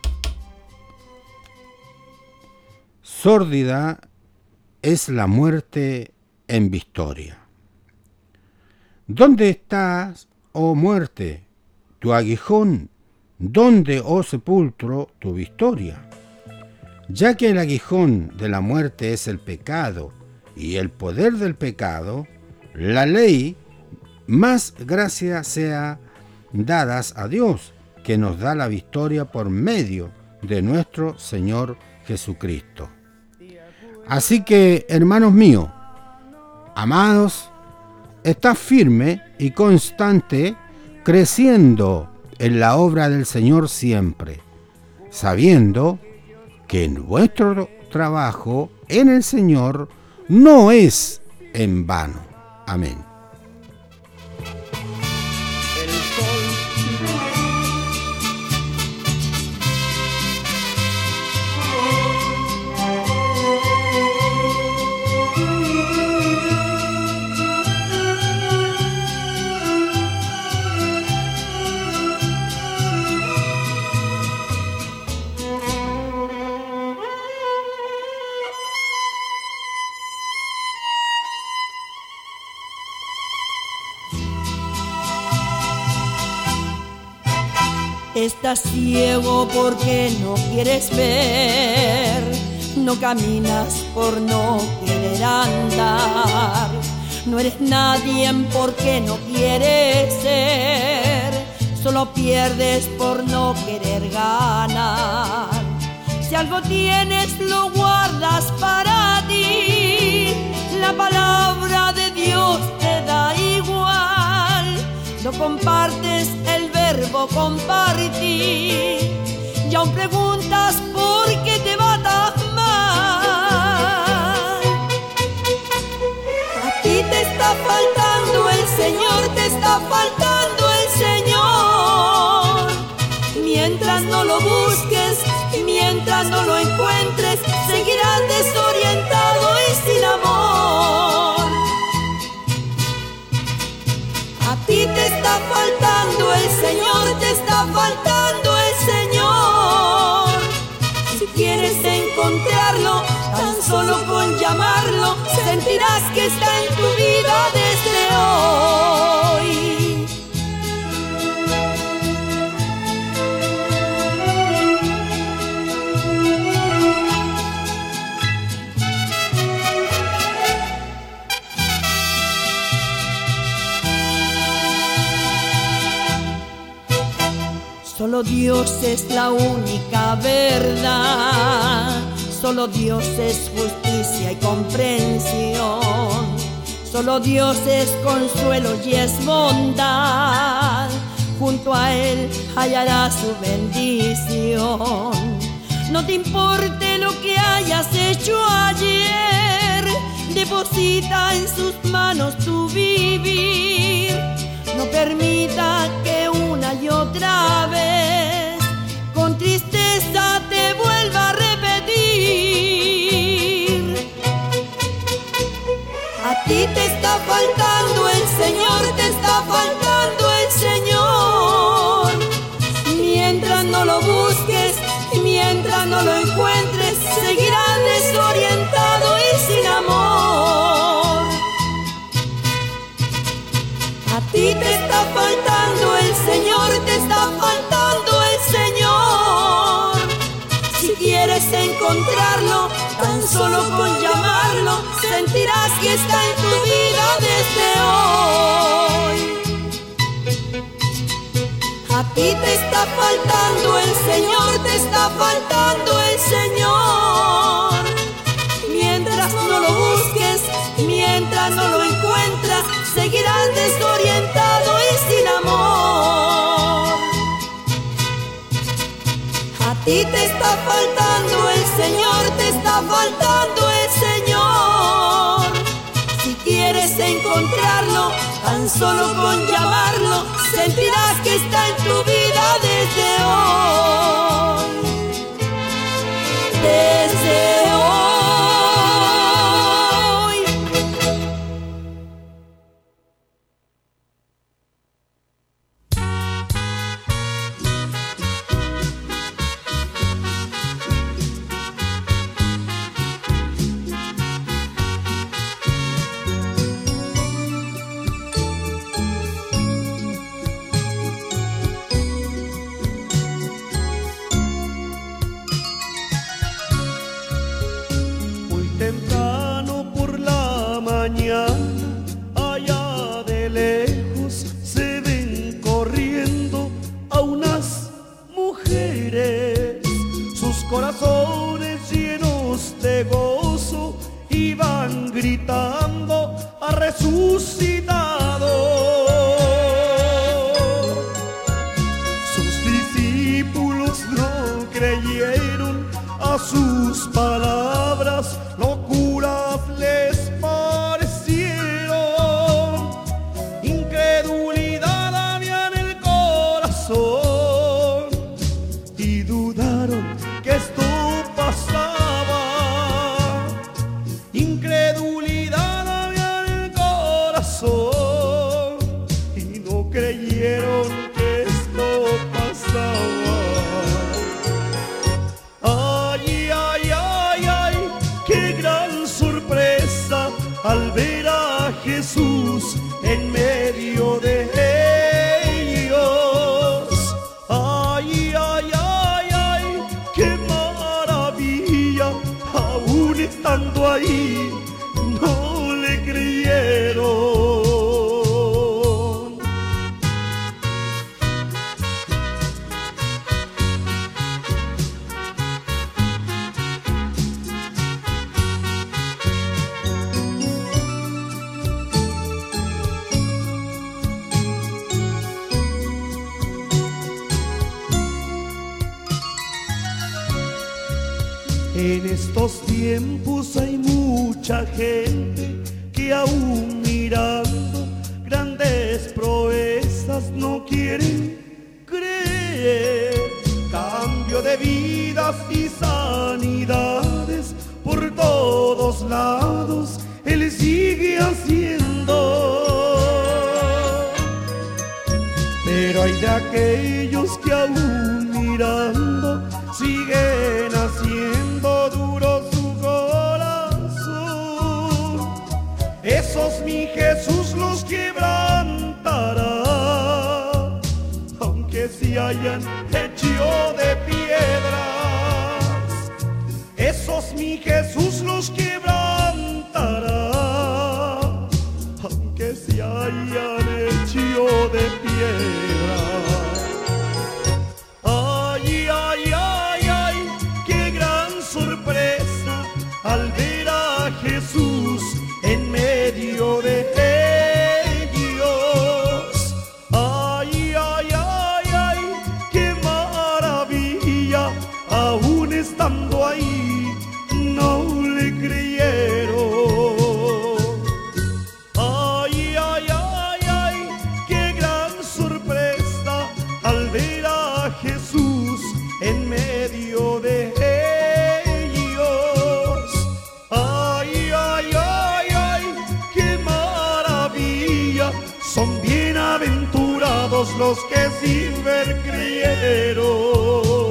Speaker 1: sórdida es la muerte en victoria. ¿Dónde estás, oh muerte, tu aguijón? ¿Dónde, oh sepulcro, tu victoria? Ya que el aguijón de la muerte es el pecado, y el poder del pecado, la ley, más gracia sea dadas a Dios, que nos da la victoria por medio de nuestro Señor Jesucristo. Así que, hermanos míos, amados, estad firme y constante, creciendo en la obra del Señor siempre, sabiendo que vuestro trabajo en el Señor no es en vano. Amén.
Speaker 10: Estás ciego porque no quieres ver, no caminas por no querer andar, no eres nadie porque no quieres ser, solo pierdes por no querer ganar. Si algo tienes lo guardas para ti, la palabra de Dios te da igual, no compartes el verbo compartir, y aún preguntas por qué te va tan mal. A ti te está faltando el Señor, te está faltando el Señor. Mientras no lo busques, mientras no lo encuentres, seguirás desorientado y sin amor. A ti te está faltando el Señor, te está faltando llamarlo, sentirás que está en tu vida desde hoy. Solo Dios es la única verdad, solo Dios es justicia y comprensión, solo Dios es consuelo y es bondad, junto a Él hallarás su bendición. No te importe lo que hayas hecho ayer, deposita en sus manos tu vivir. No permita que una y otra vez con tristeza te vuelva a repetir. A ti te está faltando el Señor, te está faltando el Señor. Mientras no lo busques, mientras no lo encuentres, seguirás desorientado y sin amor. A ti te está faltando el Señor, te está faltando el Señor. Si quieres encontrarlo, tan solo con llamarlo, sentirás que está en tu vida desde hoy. A ti te está faltando el Señor, te está faltando el Señor. Mientras no lo busques, mientras no lo encuentras, seguirás desorientado y sin amor. A ti te está faltando el Señor, te está faltando el Señor. Si quieres encontrarlo, tan solo con llamarlo, sentirás que está en tu vida desde hoy. Desde hoy.
Speaker 4: Allá de lejos se ven corriendo a unas mujeres, sus corazones llenos de gozo iban gritando: ha resucitado. Sus discípulos no creyeron a sus palabras, locuras les y dudaron que esto pasaba. Incredulidad había en el corazón y no creyeron que esto pasaba. Ay, ay, ay, ay, qué gran sorpresa al ver a Jesús en medio de ellos. Ay, ay, ay, ay, qué maravilla, aún estando ahí no le creyeron. En estos tiempos hay mucha gente que aún mirando grandes proezas no quieren creer. Cambio de vidas y sanidades por todos lados Él sigue haciendo. Pero hay de aquellos que aún mirando siguen haciendo duro su corazón. esos mi Jesús los quebrantará, aunque se hayan hecho de piedras. Esos mi Jesús los quebrantará, aunque se hayan hecho de piedras. Ay, ay, ay, ay, qué gran sorpresa al ver a Jesús en medio de ellos. Ay, ay, ay, ay, qué maravilla, aún estando ahí no le creyeron. Ay, ay, ay, ay, qué gran sorpresa al ver a Jesús en medio de ellos. Ay, ay, ay, ay, qué maravilla, son bienaventurados los que sin ver creyeron.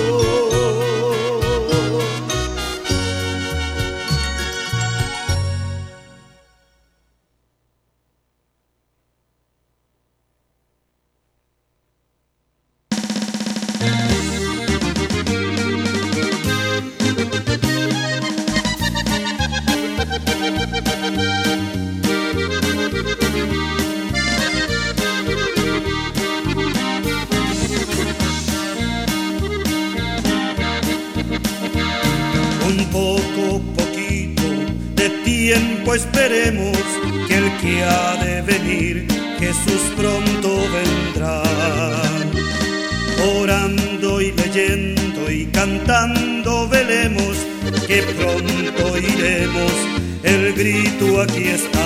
Speaker 7: Esperemos que el que ha de venir, Jesús pronto vendrá. Orando y leyendo y cantando velemos, que pronto iremos, el grito aquí está.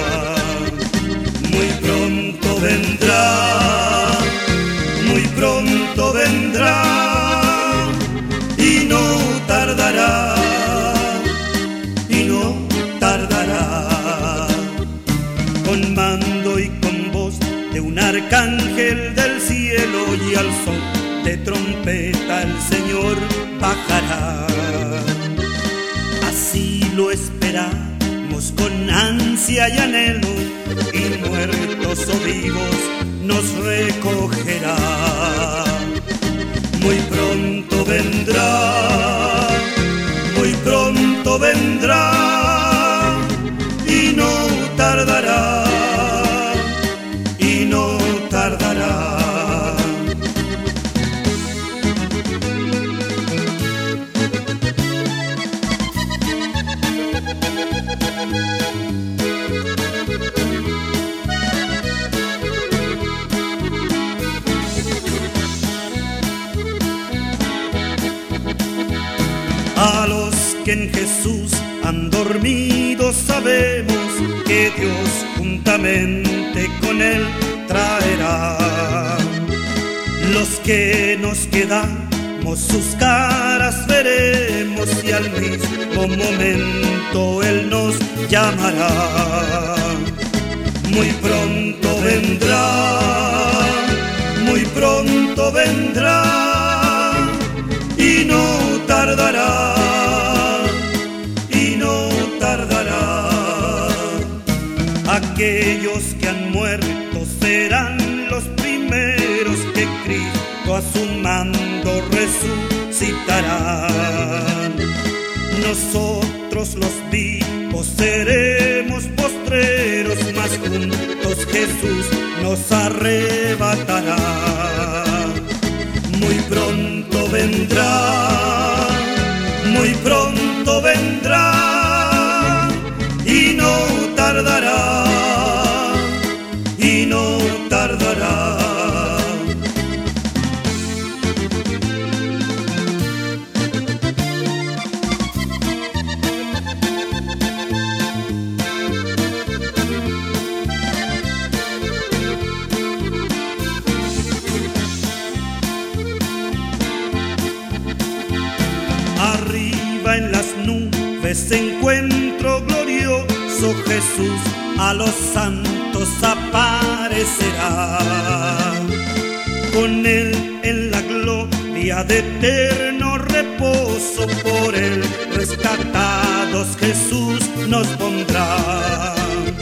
Speaker 7: Muy pronto vendrá, muy pronto vendrá, y no tardará, y no tardará, con mando y con voz de un arcángel del cielo, y al son de trompeta el Señor bajará. Así lo esperamos con ansia y anhelo, y muertos o vivos nos recogerá. Muy pronto vendrá, muy pronto vendrá, y no tardará, y no tardará. A los que en Jesús han dormido sabemos que Dios juntamente con Él traerá. Los que nos quedamos sus caras veremos, y al mismo momento Él nos llamará. Muy pronto vendrá, muy pronto vendrá, y no tardará, y no tardará. Aquellos que han muerto serán los primeros, que Cristo a su mando resucitarán. Nosotros los vivos seremos postreros, mas juntos Jesús nos arrebatará. Muy pronto vendrá, muy pronto vendrá, y no tardará, y no tardará. Arriba en las nubes encuentro glorioso, Jesús a los santos aparecerá. Con Él en la gloria de eterno reposo, por Él rescatados Jesús nos pondrá.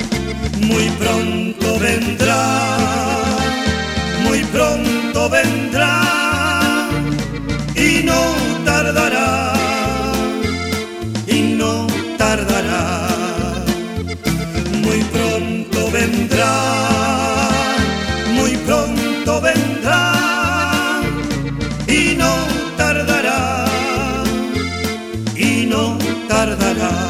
Speaker 4: muy pronto vendrá, muy pronto vendrá y no tardará, y no tardará, muy pronto vendrá, muy pronto vendrá y no tardará, y no tardará.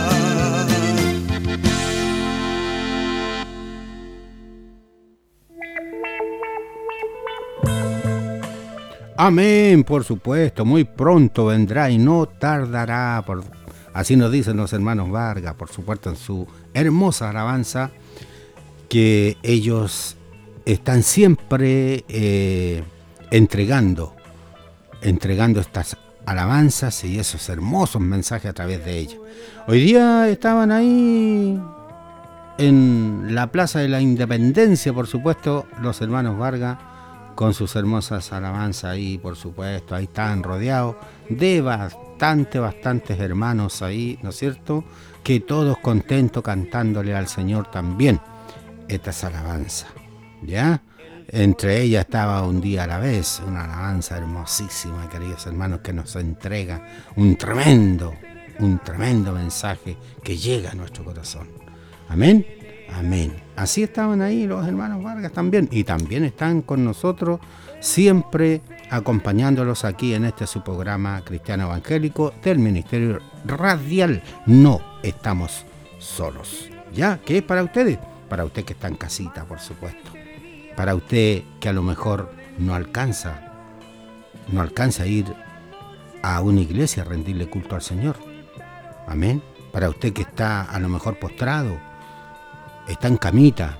Speaker 1: Amén, por supuesto, muy pronto vendrá y no tardará. Por... Así nos dicen los hermanos Vargas, por supuesto, en su hermosa alabanza, que ellos están siempre eh, entregando, entregando estas alabanzas y esos hermosos mensajes a través de ellas. Hoy día estaban ahí en la Plaza de la Independencia, por supuesto, los hermanos Vargas, con sus hermosas alabanzas ahí, por supuesto, ahí están rodeados de bastante, bastantes hermanos ahí, ¿no es cierto?, que todos contentos cantándole al Señor también estas alabanzas, ¿ya? Entre ellas estaba Un día a la vez, una alabanza hermosísima, queridos hermanos, que nos entrega un tremendo, un tremendo mensaje que llega a nuestro corazón. Amén. Amén. Así estaban ahí los hermanos Vargas también. Y también están con nosotros siempre acompañándolos aquí en este su programa Cristiano Evangélico del Ministerio Radial. No estamos solos. ¿Ya? ¿Qué es para ustedes? Para usted que está en casita, por supuesto. Para usted que a lo mejor no alcanza, no alcanza a ir a una iglesia a rendirle culto al Señor. Amén. Para usted que está a lo mejor postrado, está en camita,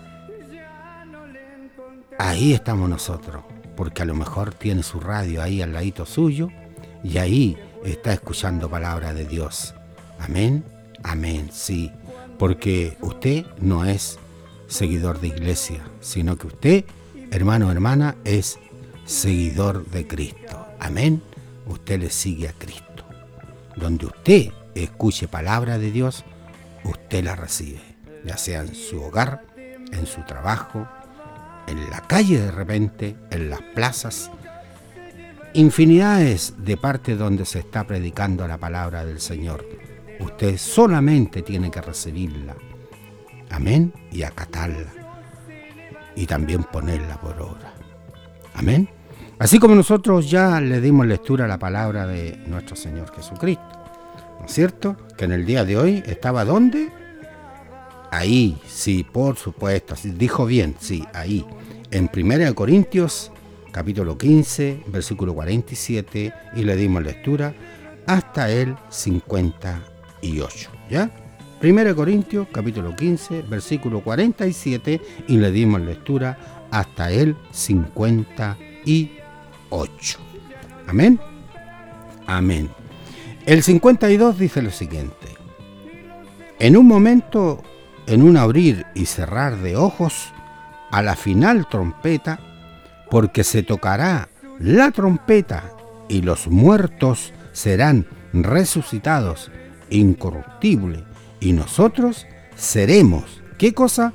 Speaker 1: ahí estamos nosotros, porque a lo mejor tiene su radio ahí al ladito suyo y ahí está escuchando palabra de Dios. Amén, amén, sí, porque usted no es seguidor de iglesia, sino que usted, hermano o hermana, es seguidor de Cristo. Amén, usted le sigue a Cristo. Donde usted escuche palabra de Dios, usted la recibe, ya sea en su hogar, en su trabajo, en la calle de repente, en las plazas, infinidades de partes donde se está predicando la palabra del Señor. Usted solamente tiene que recibirla, amén, y acatarla, y también ponerla por obra, amén. Así como nosotros ya le dimos lectura a la palabra de nuestro Señor Jesucristo, ¿no es cierto? Que en el día de hoy estaba ¿dónde? Ahí, sí, por supuesto, dijo bien, sí, ahí, en Primera de Corintios, capítulo quince, versículo cuarenta y siete, y le dimos lectura hasta el cincuenta y ocho, ¿ya? Primera de Corintios, capítulo quince, versículo cuarenta y siete, y le dimos lectura hasta el cincuenta y ocho. Amén. Amén. El cincuenta y dos dice lo siguiente: en un momento, en un abrir y cerrar de ojos, a la final trompeta, porque se tocará la trompeta y los muertos serán resucitados incorruptible y nosotros seremos, ¿qué cosa?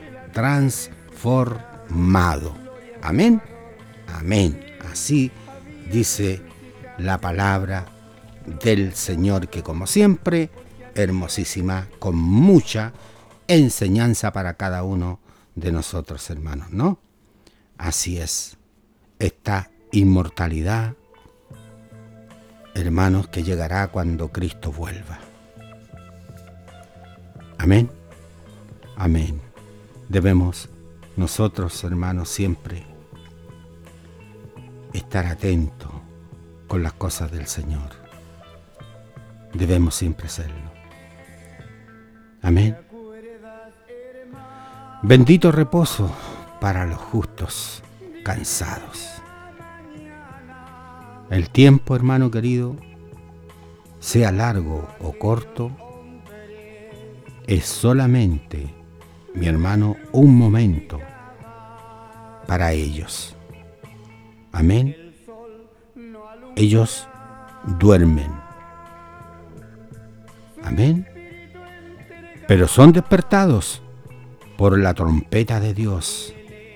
Speaker 1: Transformado. Amén. Amén. Así dice la palabra del Señor, que como siempre, hermosísima, con mucha enseñanza para cada uno de nosotros, hermanos, ¿no? Así es, esta inmortalidad, hermanos, que llegará cuando Cristo vuelva. Amén, amén. Debemos nosotros, hermanos, siempre estar atentos con las cosas del Señor. Debemos siempre hacerlo. Amén. Bendito reposo para los justos cansados. El tiempo, hermano querido, sea largo o corto, es solamente, mi hermano, un momento para ellos. Amén. Ellos duermen. Amén. Pero son despertados por la trompeta de Dios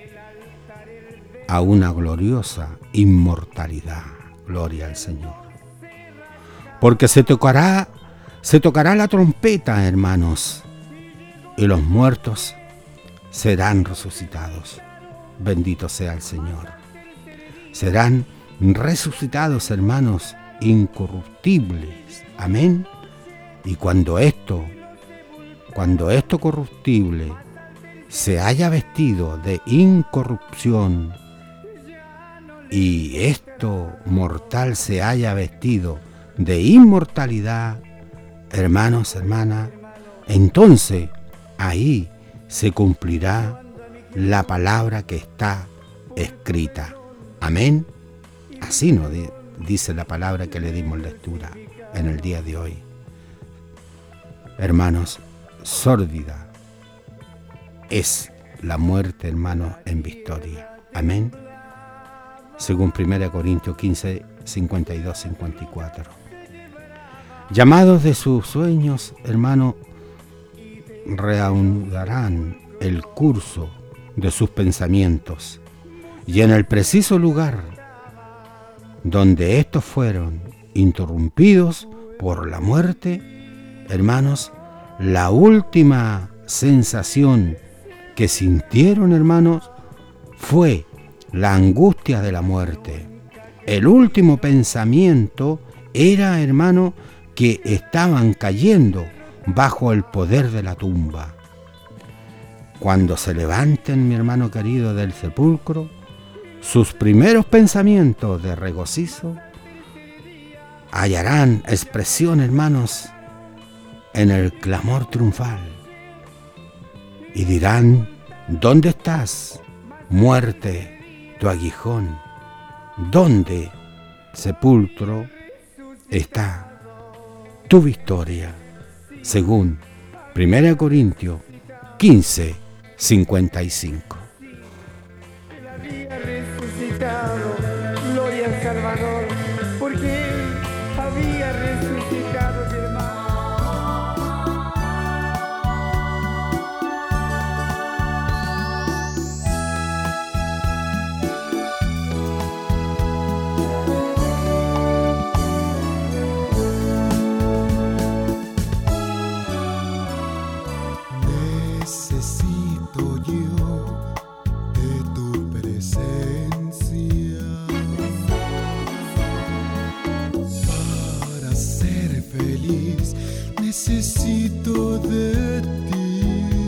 Speaker 1: a una gloriosa inmortalidad. Gloria al Señor. Porque se tocará, se tocará la trompeta, hermanos, y los muertos serán resucitados. Bendito sea el Señor. Serán resucitados, hermanos, incorruptibles. Amén. Y cuando esto, cuando esto corruptible se haya vestido de incorrupción y esto mortal se haya vestido de inmortalidad, hermanos, hermanas, entonces ahí se cumplirá la palabra que está escrita. Amén. Así nos dice la palabra que le dimos lectura en el día de hoy. Hermanos, sórdida es la muerte, hermanos, en victoria. Amén. Según primera Corintios quince, cincuenta y dos, cincuenta y cuatro. Llamados de sus sueños, hermanos, reanudarán el curso de sus pensamientos, y en el preciso lugar donde estos fueron interrumpidos por la muerte, hermanos, la última sensación que sintieron, hermanos, fue la angustia de la muerte. El último pensamiento era, hermano, que estaban cayendo bajo el poder de la tumba. Cuando se levanten, mi hermano querido, del sepulcro, sus primeros pensamientos de regocijo hallarán expresión, hermanos, en el clamor triunfal. Y dirán: ¿dónde estás, muerte, tu aguijón? ¿Dónde, sepulcro, está tu victoria? Según primera Corintios quince, cincuenta y cinco.
Speaker 5: Él había resucitado, gloria al Salvador, porque Él había resucitado, mi hermano.
Speaker 8: Necesito yo de tu presencia para ser feliz. Necesito de ti.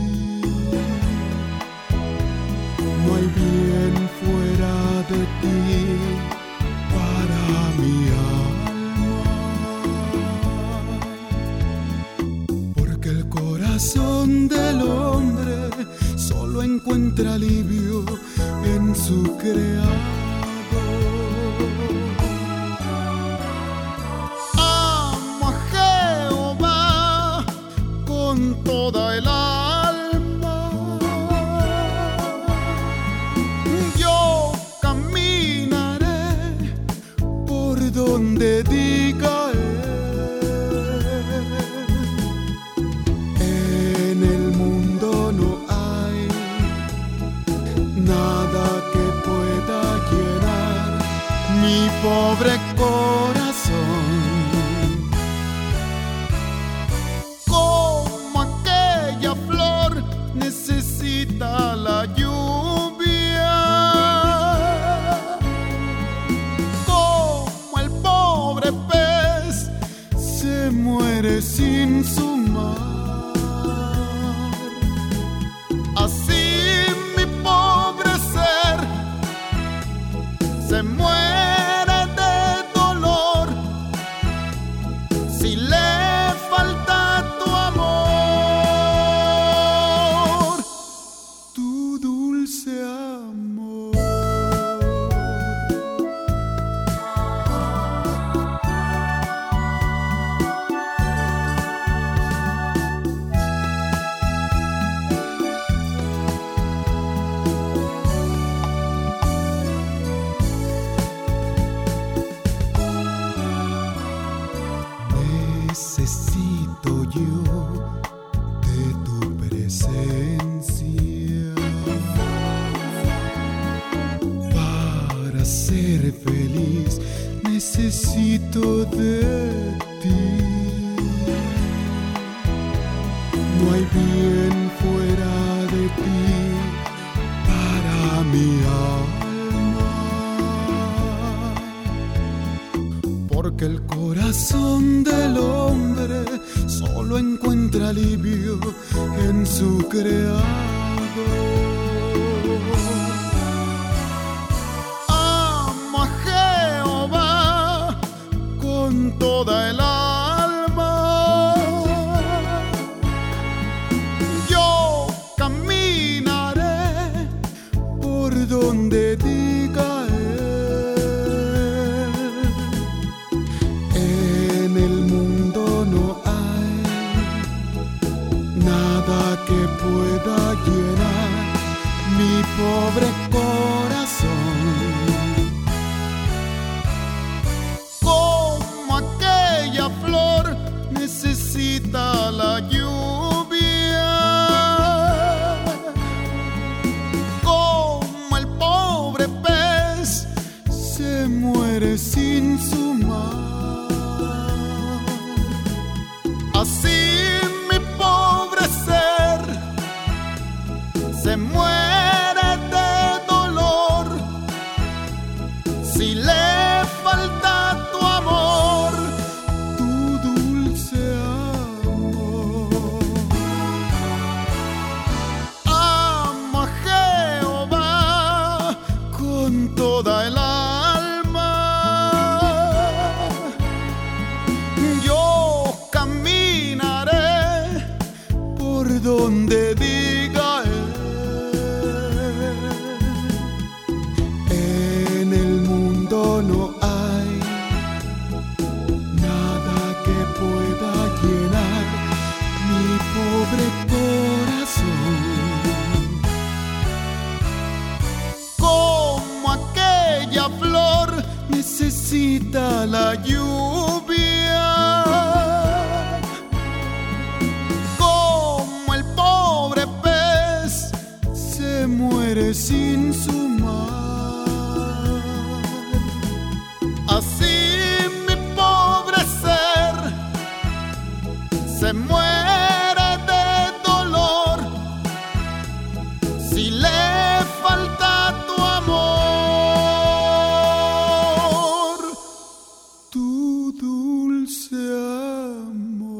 Speaker 8: No hay bien fuera de ti para mi alma, porque el corazón del hombre solo encuentra alivio en su creador. Amo a Jehová con toda el alma. Yo caminaré por donde diga él. En el mundo no hay nada que pueda llenar mi pobre corazón, como aquella flor necesita la lluvia, como el pobre pez se muere sin su mar. Así mi pobre ser se muere de dolor si le falta tu amor, tu dulce amor. Necesito yo de tu presencia feliz, necesito de ti. No hay bien fuera de ti para mi alma, porque el corazón del hombre solo encuentra alivio en su Creador. Amo a Jehová con toda el alma, yo caminaré por donde diga Él. En el mundo no hay nada que pueda llenar mi pobre corazón, como aquella flor necesita la lluvia, como el pobre pez se muere sin su mar. Así mi pobre ser se muere de dolor si le falta tu amor, tu dulce amor. Amo a Jehová con toda el alma, yo caminaré por donde diga Él. En el mundo no hay nada que pueda llenar mi pobre corazón, como aquella flor necesita la lluvia, como el pobre pez se muere sin su mar. Así mi pobre ser se muere de dolor si le falta tu amor, tu dulce amor.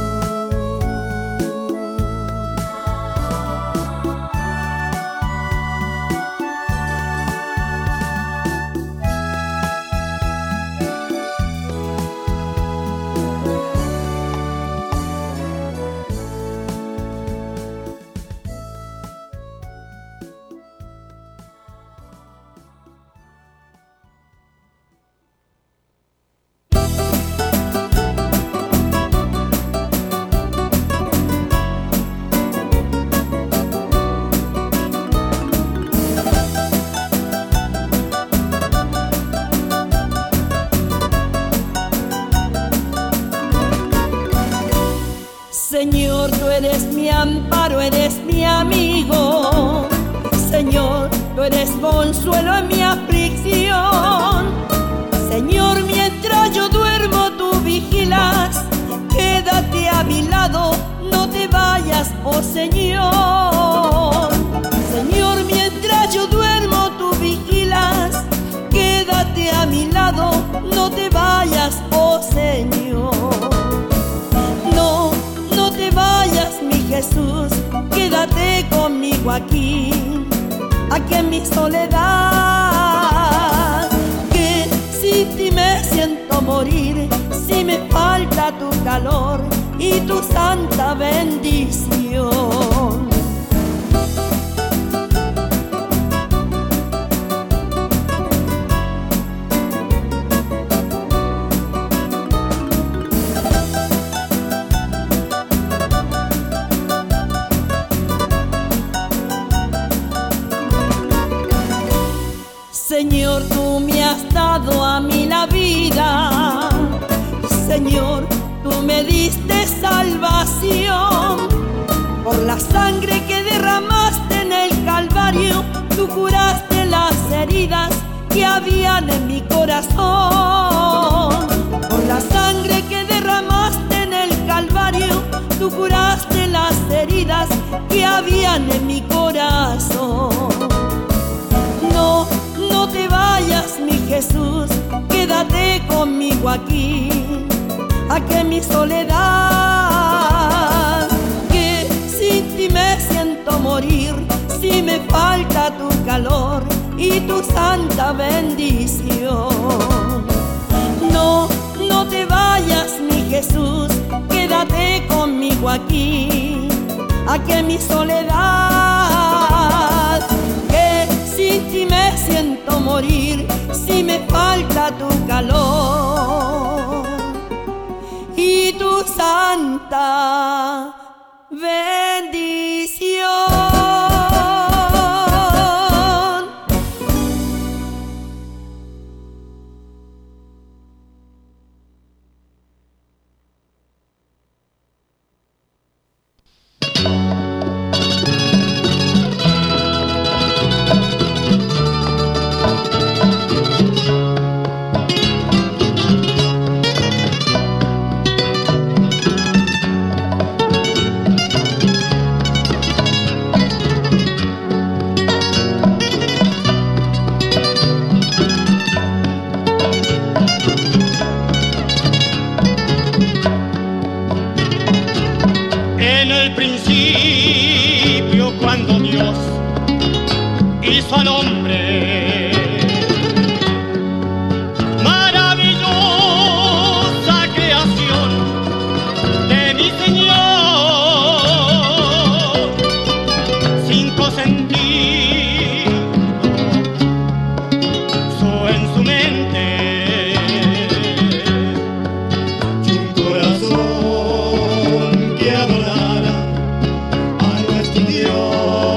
Speaker 10: Señor, tú eres mi amparo, eres mi amigo. Señor, tú eres consuelo en mi aflicción. Señor, mientras yo duermo, tú vigilas. Quédate a mi lado, no te vayas, oh Señor. Señor, mientras yo duermo, tú vigilas. Quédate a mi lado, no te vayas, oh Señor. No, no te vayas, mi Jesús, quédate conmigo aquí, aquí en mi soledad. Que sin ti me siento morir, si me falta tu calor y tu santa bendición. Señor, tú me has dado a mí la vida. Señor, tú me diste salvación. Por la sangre que derramaste en el Calvario, tú curaste las heridas que había habían en mi corazón. Con la sangre que derramaste en el Calvario, tú curaste las heridas que habían en mi corazón. No, no te vayas, mi Jesús, quédate conmigo aquí, a que mi soledad, que sin ti me siento morir, si me falta tu calor y tu santa bendición. No, no te vayas, mi Jesús, quédate conmigo aquí, a que mi soledad, que sin ti me siento morir, si me falta tu calor y tu santa bendición.
Speaker 7: Al hombre, maravillosa creación de mi Señor, cinco sentidos puso en su mente y un corazón que adorara a nuestro Dios.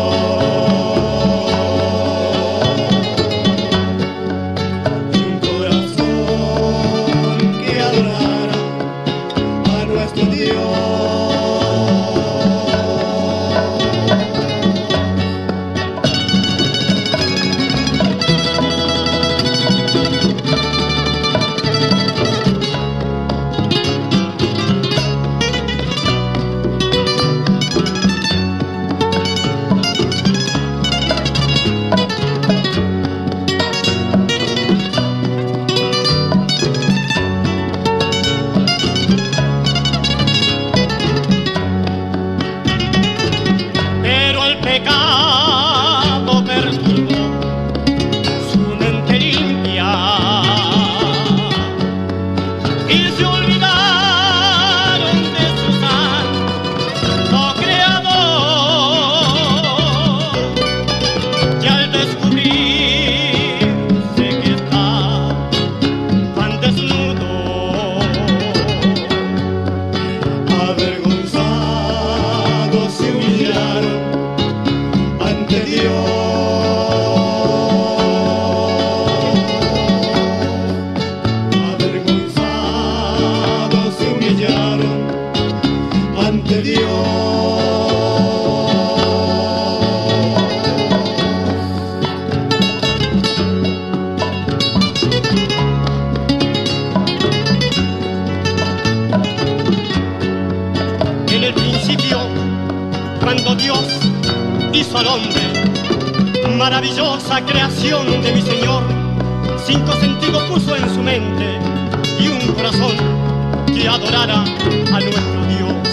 Speaker 11: Maravillosa creación de mi Señor, cinco sentidos puso en su mente y un corazón que adorara a nuestro Dios.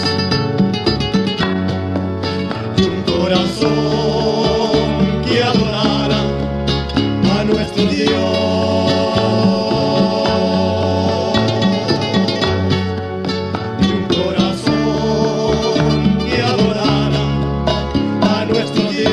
Speaker 7: Y un corazón que adorara a nuestro Dios. Y un corazón que adorara a nuestro Dios.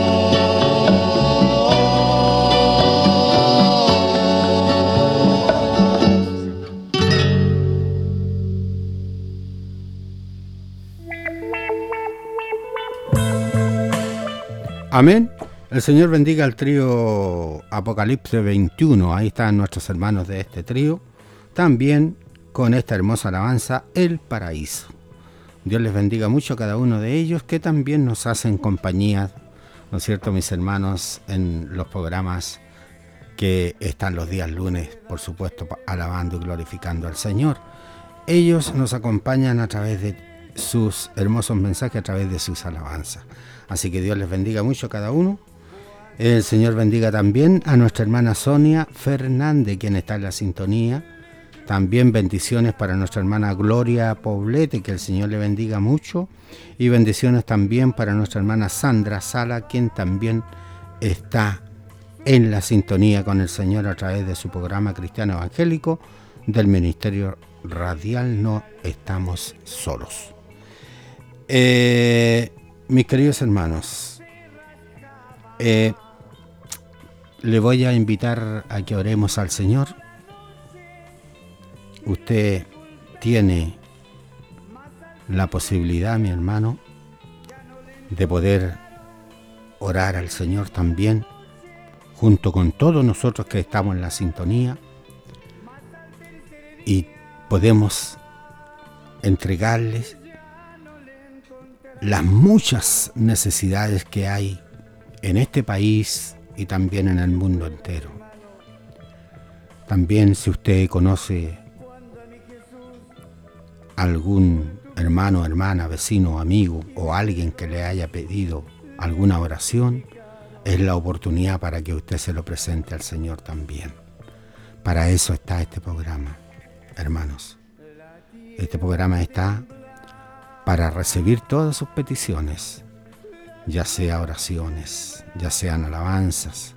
Speaker 1: Amén. El Señor bendiga al trío Apocalipsis veintiuno. Ahí están nuestros hermanos de este trío. También con esta hermosa alabanza, El Paraíso. Dios les bendiga mucho a cada uno de ellos, que también nos hacen compañía, ¿no es cierto, mis hermanos, en los programas que están los días lunes, por supuesto, alabando y glorificando al Señor. Ellos nos acompañan a través de sus hermosos mensajes, a través de sus alabanzas. Así que Dios les bendiga mucho a cada uno. El Señor bendiga también a nuestra hermana Sonia Fernández, quien está en la sintonía. También bendiciones para nuestra hermana Gloria Poblete, que el Señor le bendiga mucho. Y bendiciones también para nuestra hermana Sandra Sala, quien también está en la sintonía con el Señor a través de su programa Cristiano Evangélico del Ministerio Radial No Estamos Solos. Eh, mis queridos hermanos, eh, le voy a invitar a que oremos al Señor. Usted tiene la posibilidad, mi hermano, de poder orar al Señor también, junto con todos nosotros que estamos en la sintonía, y podemos entregarles las muchas necesidades que hay en este país y también en el mundo entero. También, si usted conoce algún hermano, hermana, vecino, amigo o alguien que le haya pedido alguna oración, es la oportunidad para que usted se lo presente al Señor también. Para eso está este programa, hermanos. Este programa está para recibir todas sus peticiones, ya sea oraciones, ya sean alabanzas,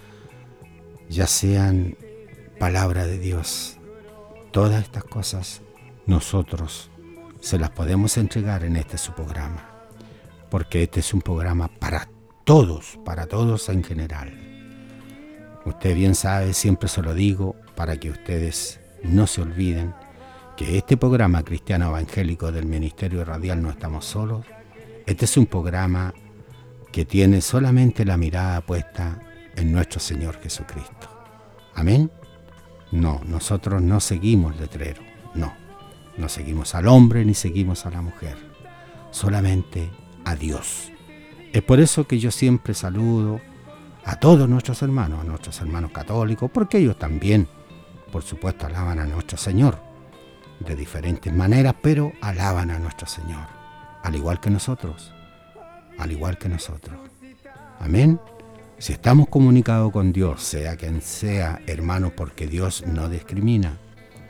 Speaker 1: ya sean palabra de Dios. Todas estas cosas nosotros se las podemos entregar en este su programa, porque este es un programa para todos, para todos en general. Usted bien sabe, siempre se lo digo, para que ustedes no se olviden, que este programa Cristiano Evangélico del Ministerio Radial No Estamos Solos, este es un programa que tiene solamente la mirada puesta en nuestro Señor Jesucristo. ¿Amén? No, nosotros no seguimos letrero, no. No seguimos al hombre ni seguimos a la mujer, solamente a Dios. Es por eso que yo siempre saludo a todos nuestros hermanos, a nuestros hermanos católicos, porque ellos también, por supuesto, alaban a nuestro Señor de diferentes maneras, pero alaban a nuestro Señor, al igual que nosotros, al igual que nosotros. Amén. Si estamos comunicados con Dios, sea quien sea, hermano, porque Dios no discrimina,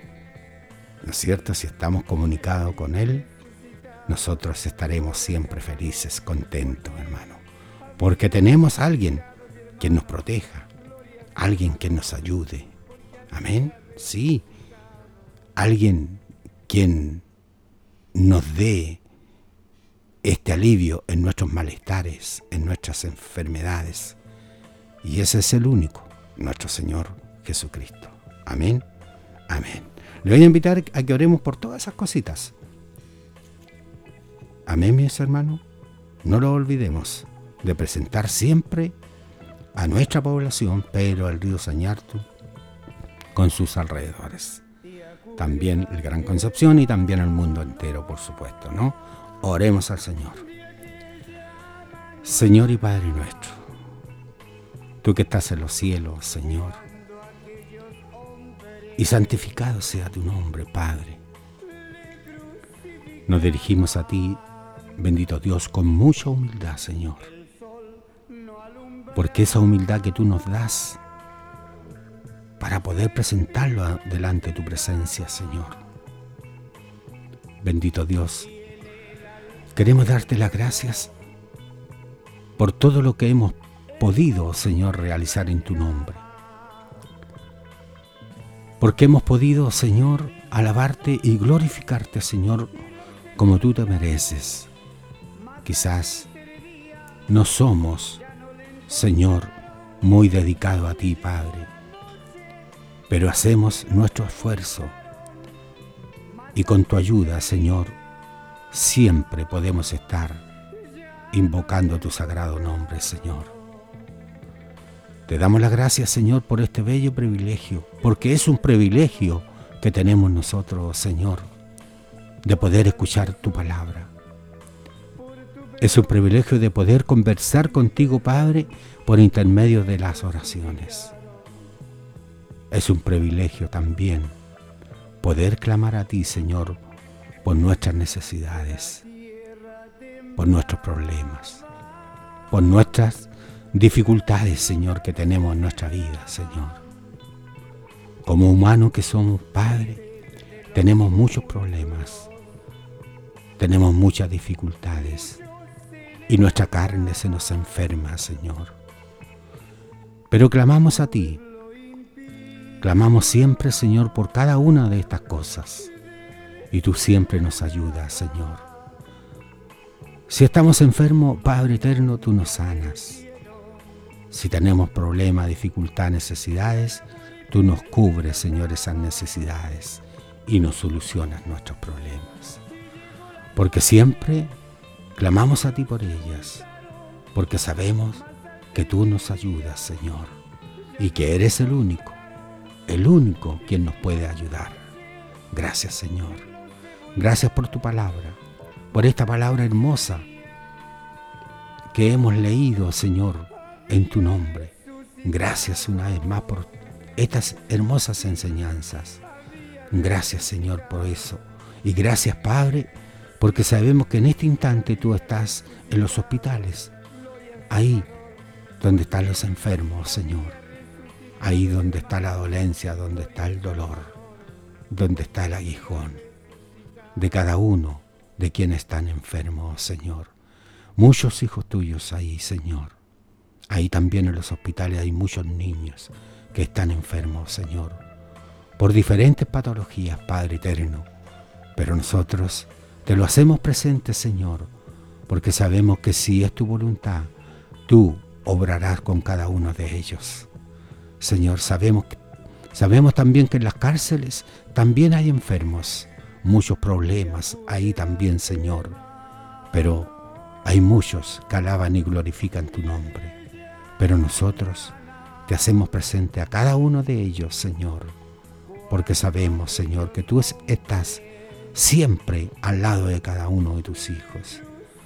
Speaker 1: ¿no es cierto? Si estamos comunicados con Él, nosotros estaremos siempre felices, contentos, hermano, porque tenemos a alguien quien nos proteja, alguien que nos ayude. Amén. Sí, alguien quien nos dé este alivio en nuestros malestares, en nuestras enfermedades. Y ese es el único, nuestro Señor Jesucristo. Amén. Amén. Le voy a invitar a que oremos por todas esas cositas. Amén, mis hermanos. No lo olvidemos de presentar siempre a nuestra población, pero al río Sañartu con sus alrededores. También el Gran Concepción y también el mundo entero, por supuesto, ¿no? Oremos al Señor. Señor y Padre nuestro, tú que estás en los cielos, Señor, y santificado sea tu nombre, Padre. Nos dirigimos a ti, bendito Dios, con mucha humildad, Señor, porque esa humildad que tú nos das para poder presentarlo delante de tu presencia, Señor. Bendito Dios, queremos darte las gracias por todo lo que hemos podido, Señor, realizar en tu nombre. Porque hemos podido, Señor, alabarte y glorificarte, Señor, como tú te mereces. Quizás no somos, Señor, muy dedicados a ti, Padre, pero hacemos nuestro esfuerzo y con tu ayuda, Señor, siempre podemos estar invocando tu sagrado nombre, Señor. Te damos las gracias, Señor, por este bello privilegio, porque es un privilegio que tenemos nosotros, Señor, de poder escuchar tu palabra. Es un privilegio de poder conversar contigo, Padre, por intermedio de las oraciones. Es un privilegio también poder clamar a ti, Señor, por nuestras necesidades, por nuestros problemas, por nuestras dificultades, Señor, que tenemos en nuestra vida, Señor. Como humanos que somos, Padre, tenemos muchos problemas, tenemos muchas dificultades y nuestra carne se nos enferma, Señor. Pero clamamos a ti, clamamos siempre, Señor, por cada una de estas cosas y tú siempre nos ayudas, Señor. Si estamos enfermos, Padre eterno, tú nos sanas. Si tenemos problemas, dificultades, necesidades, tú nos cubres, Señor, esas necesidades y nos solucionas nuestros problemas. Porque siempre clamamos a ti por ellas, porque sabemos que tú nos ayudas, Señor, y que eres el único, el único quien nos puede ayudar. Gracias, Señor. Gracias por tu palabra, por esta palabra hermosa que hemos leído, Señor, en tu nombre. Gracias una vez más por estas hermosas enseñanzas. Gracias, Señor, por eso. Y gracias, Padre, porque sabemos que en este instante tú estás en los hospitales, ahí donde están los enfermos, Señor, ahí donde está la dolencia, donde está el dolor, donde está el aguijón de cada uno de quienes están enfermos, Señor. Muchos hijos tuyos ahí, Señor. Ahí también en los hospitales hay muchos niños que están enfermos, Señor, por diferentes patologías, Padre eterno. Pero nosotros te lo hacemos presente, Señor, porque sabemos que si es tu voluntad, tú obrarás con cada uno de ellos. Señor, sabemos, sabemos también que en las cárceles también hay enfermos, muchos problemas ahí también, Señor. Pero hay muchos que alaban y glorifican tu nombre. Pero nosotros te hacemos presente a cada uno de ellos, Señor, porque sabemos, Señor, que tú estás siempre al lado de cada uno de tus hijos.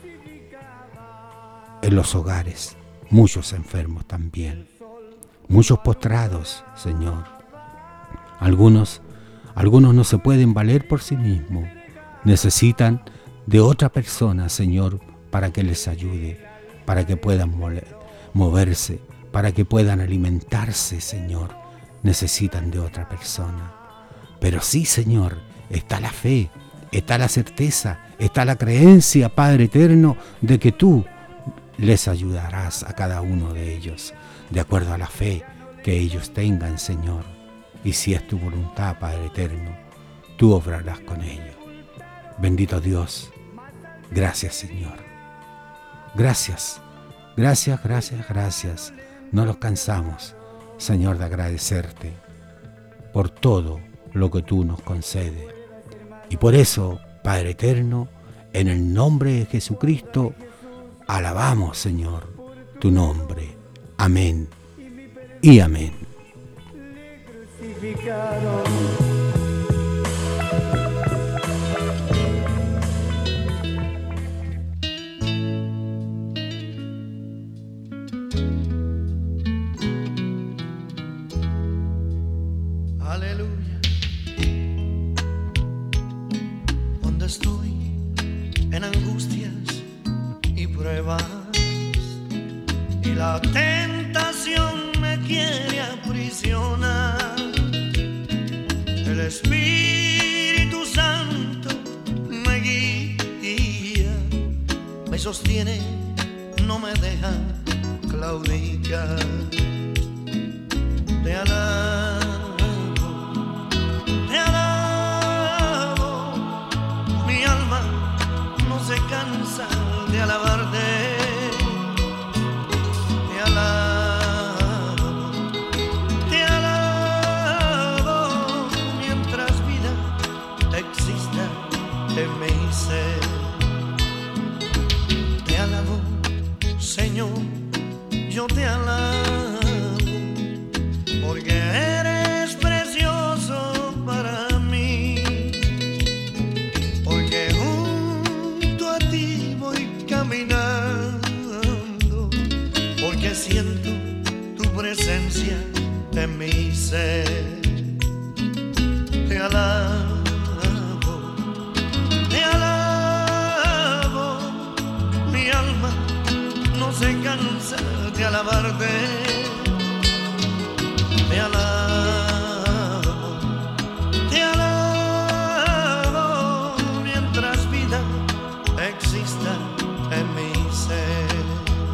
Speaker 1: En los hogares, muchos enfermos también, muchos postrados, Señor. Algunos, algunos no se pueden valer por sí mismos, necesitan de otra persona, Señor, para que les ayude, para que puedan moverse, para que puedan alimentarse, Señor. Necesitan de otra persona. Pero sí, Señor, está la fe, está la certeza, está la creencia, Padre eterno, de que tú les ayudarás a cada uno de ellos, de acuerdo a la fe que ellos tengan, Señor. Y si es tu voluntad, Padre eterno, tú obrarás con ellos. Bendito Dios, gracias, Señor. Gracias, gracias, gracias, gracias. No nos cansamos, Señor, de agradecerte por todo lo que tú nos concedes. Y por eso, Padre eterno, en el nombre de Jesucristo, alabamos, Señor, tu nombre. Amén y amén.
Speaker 4: Aleluya. Cuando estoy en angustias y pruebas y la tentación me quiere aprisionar, el Espíritu Santo me guía, me sostiene, no me deja claudicar. Te alabo, te alabo, mi alma no se cansa de alabarte. Te alabo, te alabo, mientras vida exista en mi ser. Te alabo, Señor, yo te alabo, porque eres precioso para mí, porque junto a ti voy caminando, porque siento tu presencia de mi ser. Te alabo, te alabo, mi alma no se cansa de alabarte. Te alabo, te alabo, mientras vida exista en mi ser.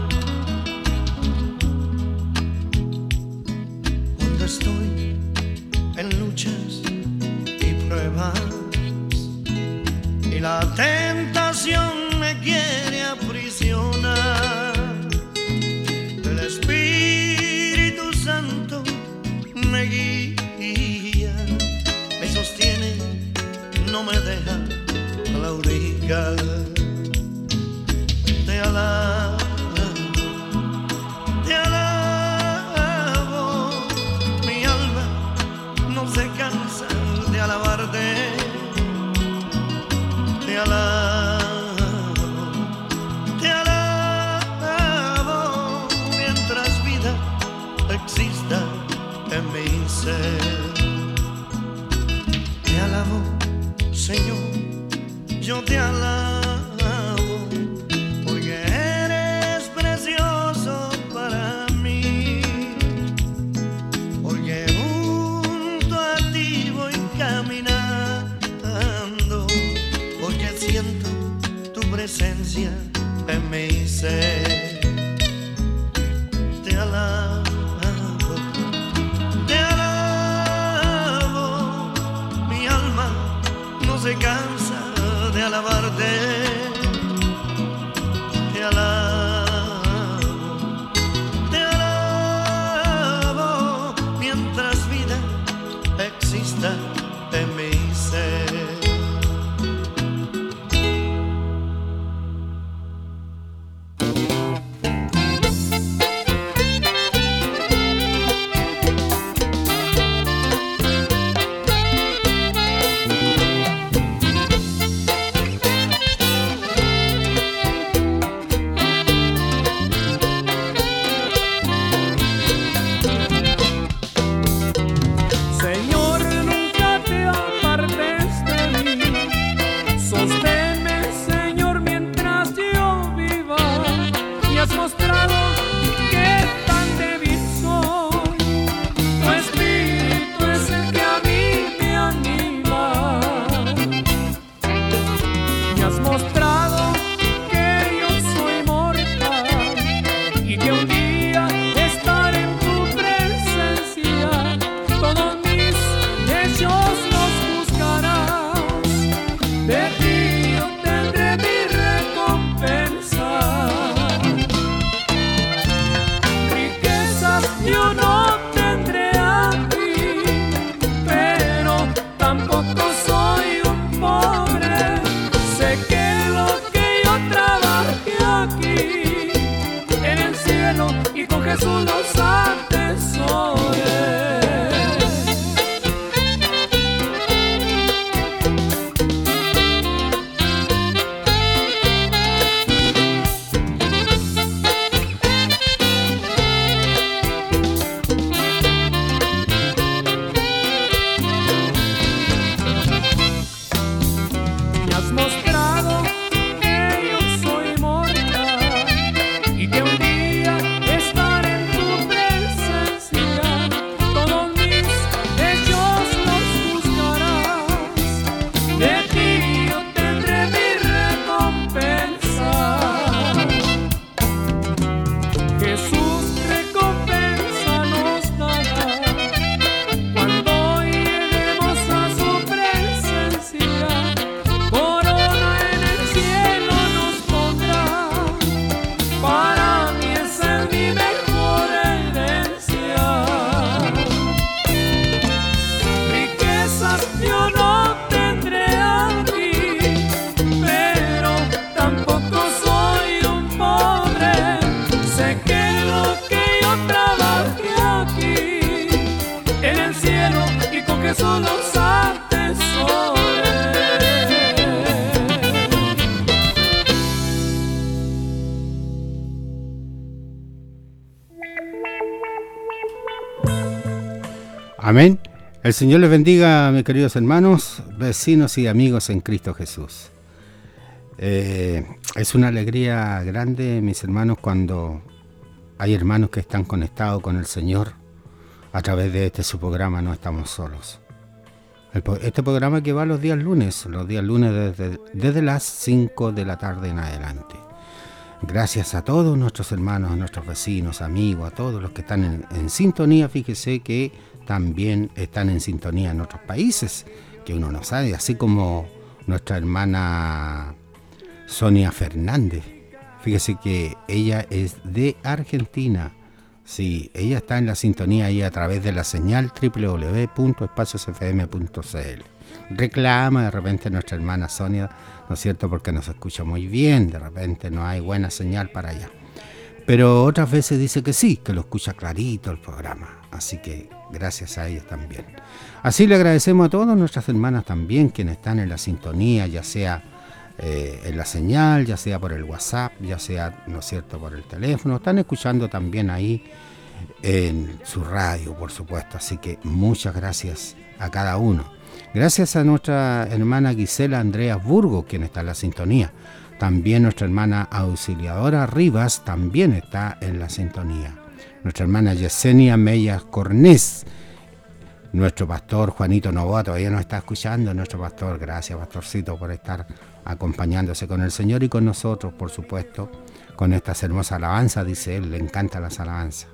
Speaker 4: Cuando estoy en luchas y pruebas y la tentación me quiere aprisionar, el Espíritu Santo me guía, me sostiene, no me deja claudicar. Te alabo, te alabo, mi alma no se cansa de alabarte. Te alabo, te alabo, mientras vida exista en mi ser. Te alabo, Señor, yo te alabo, porque eres precioso para mí, porque junto a ti voy caminando, porque siento tu presencia en mi ser. Te alabo, te alabo, mi alma no se cansa de alabarte. Te alabo, te alabo, mientras vida exista en mi ser.
Speaker 1: Amén. El Señor les bendiga, mis queridos hermanos, vecinos y amigos en Cristo Jesús. Eh, es una alegría grande, mis hermanos, cuando hay hermanos que están conectados con el Señor a través de este su programa No Estamos Solos. El, este programa que va los días lunes, los días lunes desde, desde las cinco de la tarde en adelante. Gracias a todos nuestros hermanos, a nuestros vecinos, amigos, a todos los que están en, en sintonía. Fíjese que también están en sintonía en otros países, que uno no sabe, así como nuestra hermana Sonia Fernández. Fíjese que ella es de Argentina. Sí, ella está en la sintonía ahí a través de la señal doble u doble u doble u punto espacios f m punto c l. Reclama de repente nuestra hermana Sonia, ¿no es cierto? Porque nos escucha muy bien, de repente no hay buena señal para allá. Pero otras veces dice que sí, que lo escucha clarito el programa. Así que gracias a ella también. Así le agradecemos a todas nuestras hermanas también, quienes están en la sintonía, ya sea eh, en la señal, ya sea por el WhatsApp, ya sea, ¿no es cierto?, por el teléfono. Están escuchando también ahí en su radio, por supuesto. Así que muchas gracias a cada uno. Gracias a nuestra hermana Gisela Andrea Burgo, quien está en la sintonía. También nuestra hermana Auxiliadora Rivas también está en la sintonía. Nuestra hermana Yesenia Mellas Cornés. Nuestro pastor Juanito Novoa todavía nos está escuchando. Nuestro pastor, gracias pastorcito por estar acompañándose con el Señor y con nosotros, por supuesto, con estas hermosas alabanzas, dice él, le encantan las alabanzas.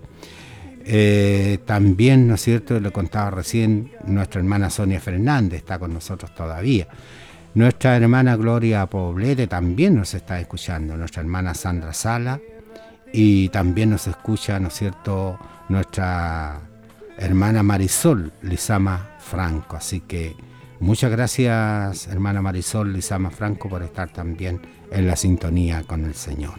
Speaker 1: Eh, también, ¿no es cierto?, le contaba recién, nuestra hermana Sonia Fernández está con nosotros todavía. Nuestra hermana Gloria Poblete también nos está escuchando. Nuestra hermana Sandra Sala. Y también nos escucha, ¿no es cierto?, nuestra hermana Marisol Lizama Franco. Así que muchas gracias, hermana Marisol Lizama Franco, por estar también en la sintonía con el Señor.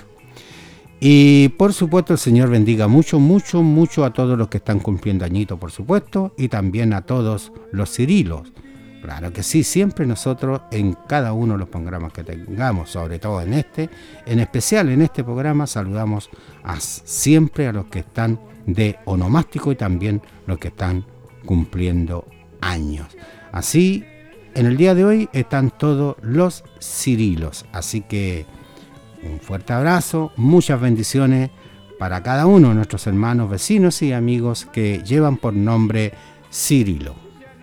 Speaker 1: Y por supuesto el Señor bendiga mucho, mucho, mucho a todos los que están cumpliendo añito, por supuesto, y también a todos los cirilos. Claro que sí, siempre nosotros en cada uno de los programas que tengamos, sobre todo en este, en especial en este programa, saludamos a, siempre a los que están de onomástico y también los que están cumpliendo años. Así, en el día de hoy están todos los cirilos, así que un fuerte abrazo, muchas bendiciones para cada uno de nuestros hermanos, vecinos y amigos que llevan por nombre Cirilo.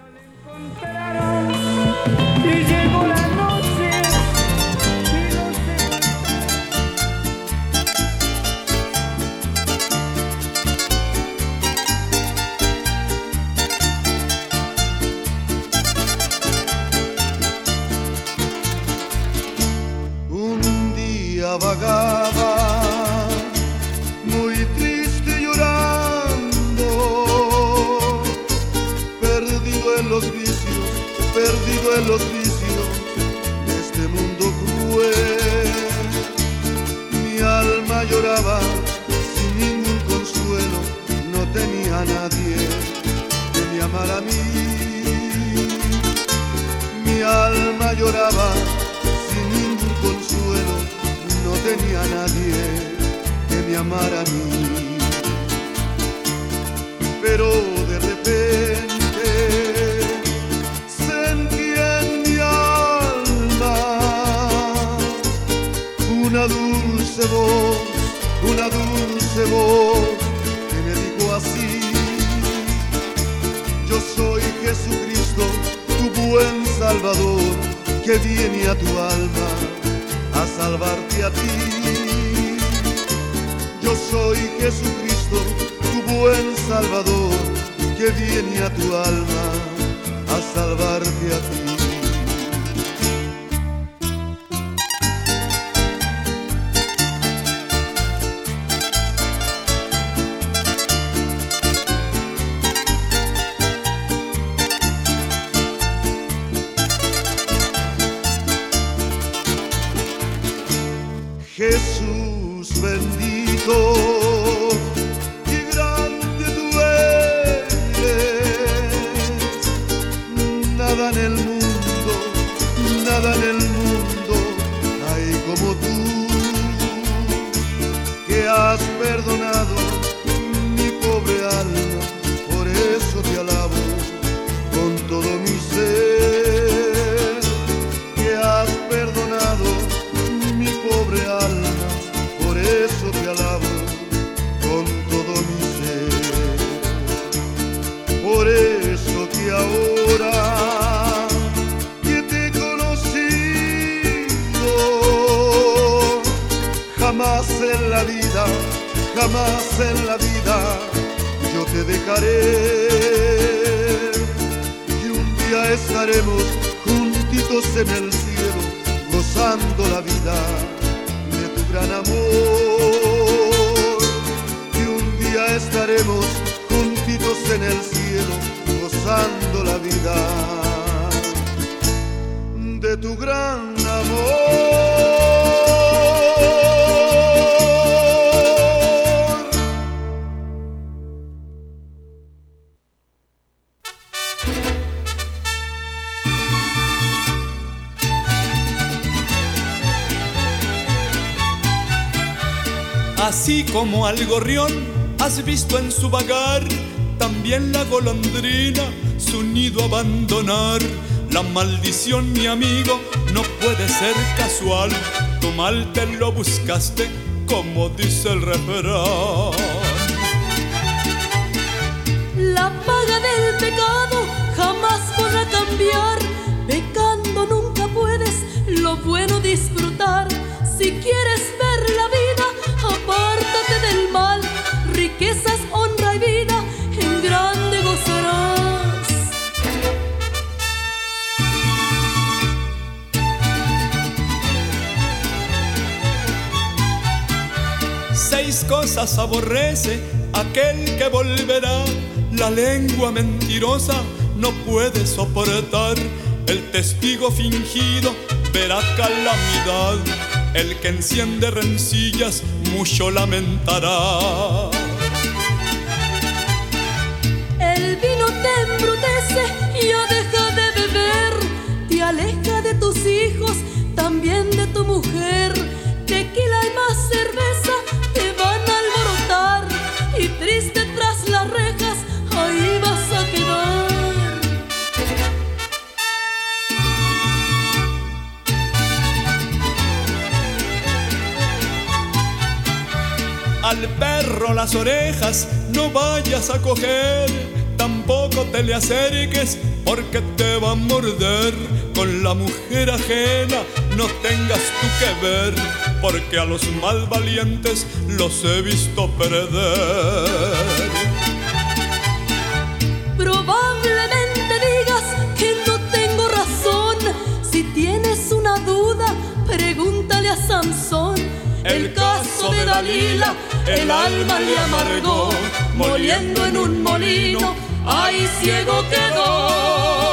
Speaker 5: Y llegó la noche
Speaker 8: y un día vagaba muy triste llorando, perdido en los vicios, perdido en los vicios de este mundo cruel. Mi alma lloraba sin ningún consuelo, no tenía a nadie que me amara a mí. Mi alma lloraba sin ningún consuelo, no tenía a nadie que me amara a mí. Pero de repente sentí en mi alma una dulce voz, una dulce voz que me dijo así: yo soy Jesucristo, tu buen Salvador, que viene a tu alma a salvarte a ti. Yo soy Jesucristo, tu buen Salvador, que viene a tu alma a salvarte a ti. Jesús bendito, y grande tú eres. Nada en el mundo, nada en el mundo hay como tú, que has perdonado mi pobre alma, por eso te alabo. eso te alabo con todo mi ser. Por eso que ahora que te he conocido, jamás en la vida, jamás en la vida yo te dejaré. Y un día estaremos juntitos en el cielo, gozando la vida de tu gran amor. Y un día estaremos juntitos en el cielo, gozando la vida de tu gran amor.
Speaker 12: Así como al gorrión has visto en su vagar, también la golondrina su nido abandonar. La maldición, mi amigo, no puede ser casual. Tu mal te lo buscaste, como dice el refrán.
Speaker 10: La paga del pecado jamás podrá cambiar. Pecando nunca puedes lo bueno disfrutar. Si quieres ver la vida, apártate del mal. Riquezas, honra y vida en grande gozarás.
Speaker 12: Seis cosas aborrece aquel que volverá. La lengua mentirosa no puede soportar. El testigo fingido verá calamidad. El que enciende rencillas mucho lamentará.
Speaker 10: El vino te embrutece, ya deja de beber. Te aleja de tus hijos, también de tu mujer. Tequila y más cerveza te van a alborotar. Y triste tras las rejas, ahí vas a quedar.
Speaker 12: Al perro las orejas no vayas a coger, tampoco te le acerques porque te va a morder. Con la mujer ajena no tengas tú que ver, porque a los mal valientes los he visto perder.
Speaker 10: Probablemente digas que no tengo razón. Si tienes una duda, pregúntale a Sansón. El caso de Dalila, el alma le amargó, moliendo en un molino, ahí ciego quedó.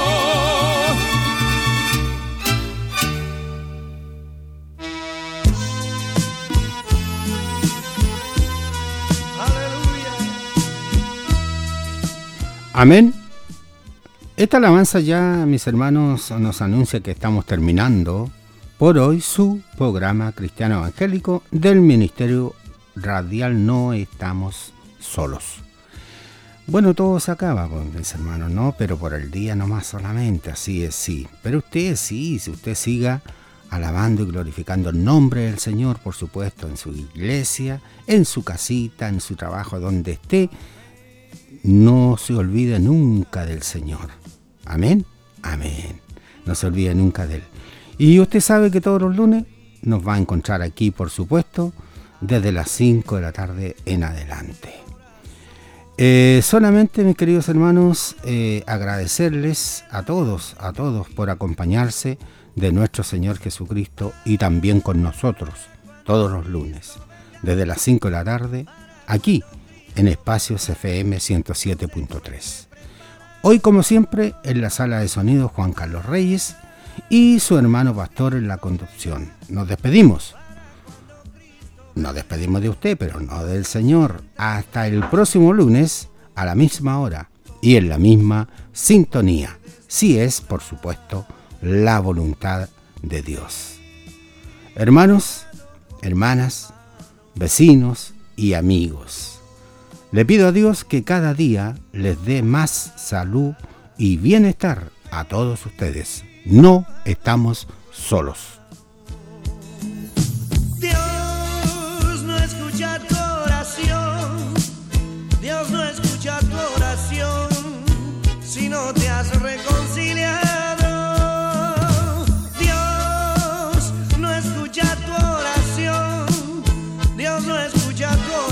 Speaker 1: Amén. Esta alabanza ya, mis hermanos, nos anuncia que estamos terminando por hoy su programa cristiano evangélico del Ministerio Radial No Estamos Solos. Bueno, todo se acaba, pues, mis hermanos, ¿no? Pero por el día nomás solamente, así es, sí. Pero usted sí, si usted siga alabando y glorificando el nombre del Señor, por supuesto, en su iglesia, en su casita, en su trabajo, donde esté, no se olvide nunca del Señor. Amén, amén. No se olvide nunca de Él. Y usted sabe que todos los lunes nos va a encontrar aquí, por supuesto, desde las cinco de la tarde en adelante. Eh, solamente, mis queridos hermanos, eh, agradecerles a todos, a todos por acompañarse de nuestro Señor Jesucristo y también con nosotros todos los lunes, desde las cinco de la tarde, aquí en Espacios F M ciento siete punto tres. Hoy, como siempre, en la sala de sonido Juan Carlos Reyes y su hermano pastor en la conducción. Nos despedimos. Nos despedimos de usted, pero no del Señor. Hasta el próximo lunes, a la misma hora y en la misma sintonía. Si es, por supuesto, la voluntad de Dios. Hermanos, hermanas, vecinos y amigos, le pido a Dios que cada día les dé más salud y bienestar a todos ustedes. No estamos solos.
Speaker 4: Dios
Speaker 13: no escucha con